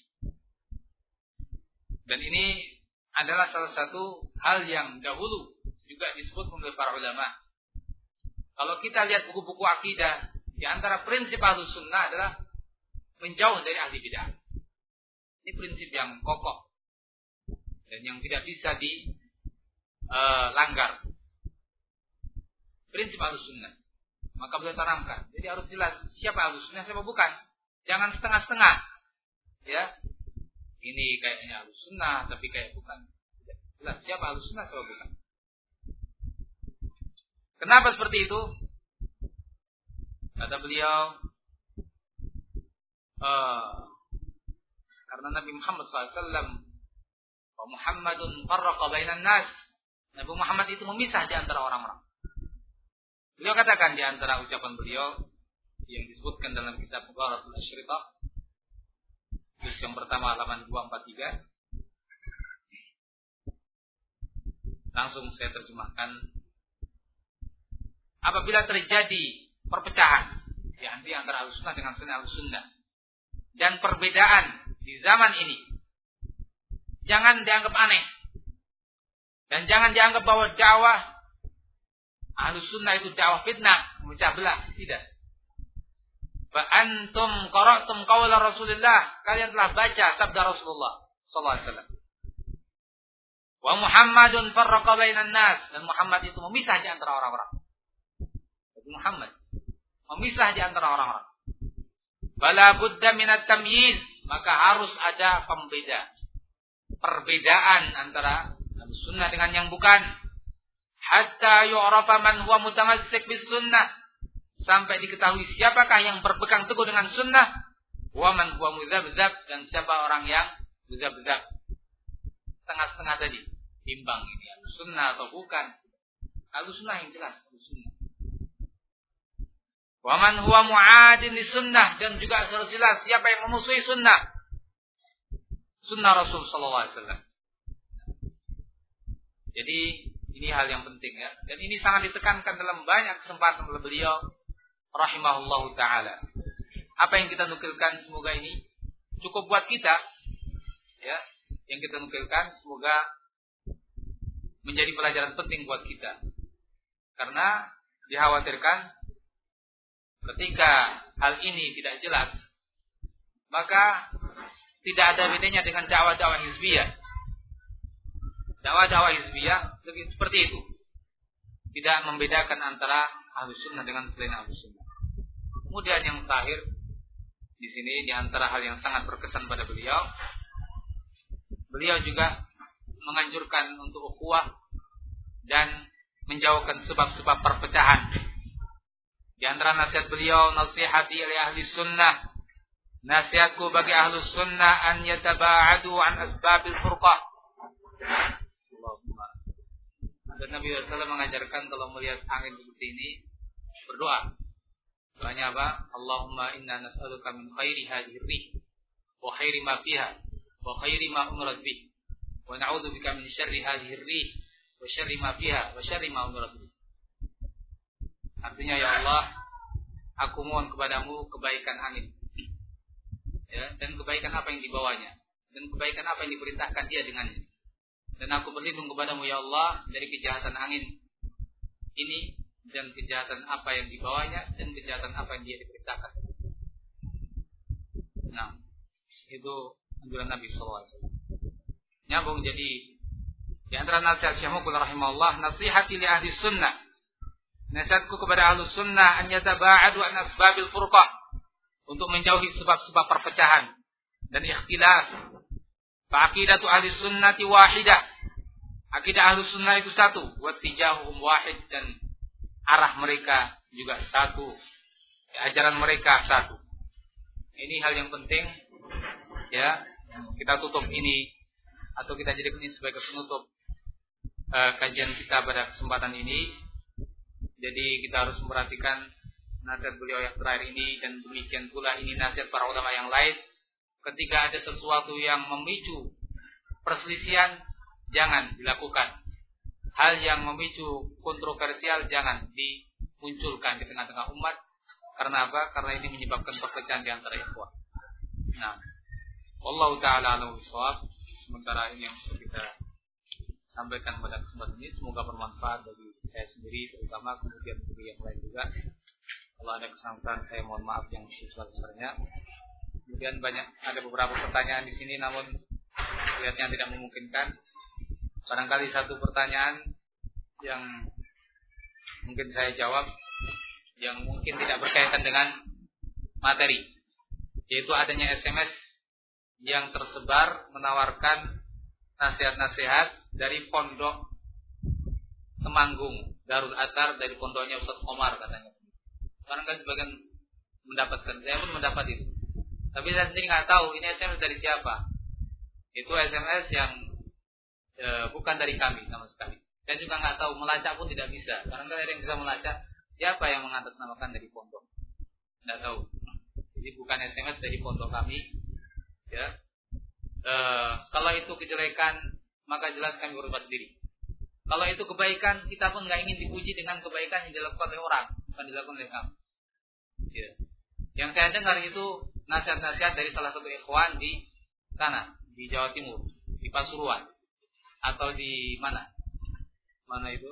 Dan ini adalah salah satu hal yang dahulu juga disebut oleh para ulama. Kalau kita lihat buku-buku akidah, di antara prinsip Ahlus Sunnah adalah menjauh dari ahli bid'ah. Ini prinsip yang kokoh dan yang tidak bisa dilanggar. Prinsip Ahlus Sunnah. Maka beliau tanamkan. Jadi harus jelas siapa Ahlus Sunnah, siapa bukan. Jangan setengah-setengah. Ya. Ini kayaknya Ahlus Sunnah tapi kayak bukan. Jelas siapa Ahlus Sunnah, siapa bukan. Kenapa seperti itu? Kata beliau, karena Nabi Muhammad SAW, wa Muhammadun farraqa bainan nas. Nabi Muhammad itu memisah di antara orang-orang. Beliau katakan di antara ucapan beliau yang disebutkan dalam kitab Mugharatul Asyrithah, juz yang pertama halaman 243. Langsung saya terjemahkan. Apabila terjadi perpecahan ya, di antara Ahlussunnah dengan selain Ahlussunnah dan perbedaan di zaman ini, jangan dianggap aneh dan jangan dianggap bahwa dakwah Ahlussunnah itu dakwah fitnah, memecah belah. Tidak. Fa antum qara'tum qaula Rasulullah, kalian telah baca sabda Rasulullah sallallahu alaihi wasallam. Wa Muhammadun farraqa bainan nas, dan Muhammad itu memisah di antara orang-orang. Muhammad memisah di antara orang-orang. Fala budda minat tamyiz, maka harus ada perbedaan antara sunnah dengan yang bukan. Hatta yu'rafa man huwa mutamassik bis sunnah, sampai diketahui siapakah yang berpegang teguh dengan sunnah, wa man huwa mudzabdzab, dan siapa orang yang mudzabdzab. Setengah-setengah tadi, timbang ini sunnah atau bukan. Sunnah yang jelas, sunnah. Wa man huwa mu'adin li sunnah, dan juga harus jelas siapa yang memusuhi sunnah. Sunnah Rasul sallallahu alaihi wasallam. Jadi Ini hal yang penting ya. Dan ini sangat ditekankan dalam banyak kesempatan oleh beliau rahimahullahu taala. Apa yang kita nukilkan semoga ini cukup buat kita ya. Yang kita nukilkan semoga menjadi pelajaran penting buat kita. Karena dikhawatirkan ketika hal ini tidak jelas, maka tidak ada bedanya dengan dakwah-dakwah hizbiyah. Dakwah-dakwah hizbiyah seperti itu. Tidak membedakan antara Ahlus Sunnah dengan selain Ahlus Sunnah. Kemudian yang terakhir di sini di antara hal yang sangat berkesan pada beliau juga menganjurkan untuk ukhuwah dan menjauhkan sebab-sebab perpecahan. Di antara nasihat beliau, nasihati li ahli sunnah, nasihatku bagi ahli sunnah an yataba'adu an asbabil furqah. Dan Nabi SAW mengajarkan kalau melihat angin seperti ini berdoa. Doanya apa? Allahumma inna nas'aluka min khairi hadhihi rih wa khairi ma fiha wa khairi ma umrat bih wa na'udzubika min syarri hadhihi rih wa syarri ma fiha wa syarri ma umrat bih. Artinya ya Allah, aku mohon kepadamu kebaikan angin. Ya, dan kebaikan apa yang dibawanya dan kebaikan apa yang diperintahkan dia dengannya. Dan aku berlindung kepadamu ya Allah dari kejahatan angin ini dan kejahatan apa yang dibawanya dan kejahatan apa yang dia diperintahkan. Nah, itu anjuran Nabi SAW. Nyambung jadi di antara nasihat Syekh Muqbil rahimahullah, nasihati li ahli sunnah. Nasihatku kepada ahli sunnah an yataba'adu an asbabil furqah, untuk menjauhi sebab-sebab perpecahan dan ikhtilaf. Fa'aqidatu ahli sunnati wahidah. Akidah ahli sunnah itu satu. Wattijahuhum wahid, dan arah mereka juga satu. Ajaran mereka satu. Ini hal yang penting ya. Kita tutup ini atau kita jadikan ini sebagai penutup kajian kita pada kesempatan ini. Jadi kita harus memperhatikan nasihat beliau yang terakhir ini, dan demikian pula ini nasihat para ulama yang lain. Ketika ada sesuatu yang memicu perselisihan, jangan dilakukan. Hal yang memicu kontroversial jangan dimunculkan di tengah-tengah umat. Karena apa? Karena ini menyebabkan perpecahan di antara ikhwah. Nah, wallahu taala a'lam bishawab. Sementara ini yang bisa kita sampaikan pada kesempatan ini semoga bermanfaat bagi saya sendiri terutama, kemudian bagi yang lain juga. Kalau ada kesalahan saya mohon maaf yang sebesar-besarnya. Kemudian ada beberapa pertanyaan di sini, namun kelihatannya tidak memungkinkan. Barangkali satu pertanyaan yang mungkin saya jawab, yang mungkin tidak berkaitan dengan materi, yaitu adanya SMS yang tersebar menawarkan nasihat-nasihat dari pondok Temanggung, Darul Athar, dari pondoknya Ustaz Omar katanya. Barangkali sebagian mendapatkan, saya pun mendapat itu. Tapi saya sendiri nggak tahu ini SMS dari siapa. Itu SMS yang bukan dari kami sama sekali. Saya juga nggak tahu, melacak pun tidak bisa. Barangkali ada yang bisa melacak siapa yang mengatasnamakan dari pondok. Nggak tahu. Jadi bukan SMS dari pondok kami. Ya. Kalau itu kejelekan, maka jelas kami berubah sendiri. Kalau itu kebaikan, kita pun nggak ingin dipuji dengan kebaikan yang dilakukan oleh orang, bukan dilakukan oleh kami. Ya. Yang saya dengar itu nasihat-nasihat dari salah satu ikhwan di sana, di Jawa Timur, di Pasuruan, atau di mana? Mana itu?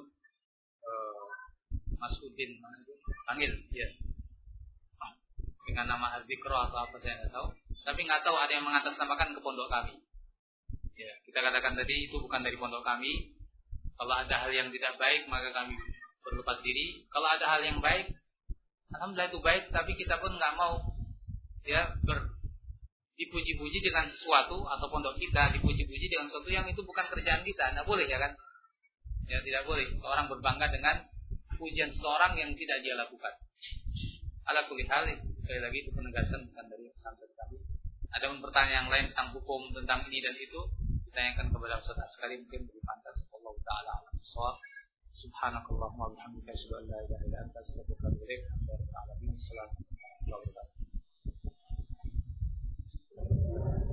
Mas Udin, mana itu? Panggil, ya. Dengan nama Al-Bikro atau apa saya nggak tahu. Tapi nggak tahu ada yang mengatasnamakan ke pondok kami. Ya, kita katakan tadi itu bukan dari pondok kami. Kalau ada hal yang tidak baik, maka kami berlepas diri. Kalau ada hal yang baik, alhamdulillah itu baik, tapi kita pun nggak mau ya dipuji-puji dengan sesuatu, atau pondok kita dipuji-puji dengan sesuatu yang itu bukan kerjaan kita. Nggak boleh ya kan? Ya tidak boleh seorang berbangga dengan pujian seseorang yang tidak dia lakukan. Ala kulli hal, sekali lagi itu penegasan bukan dari pesantren kami. Ada pertanyaan yang lain tentang hukum, tentang ini dan itu, ditanyakan kepada Ustaz Askari, mungkin lebih pantas. Allah Ta'ala a'lam bishawab. Subhanakallahumma wa bihamdika asyhadu an la ilaha illa anta astaghfiruka wa atubu ilaik. Assalamualaikum warahmatullahi wabarakatuh.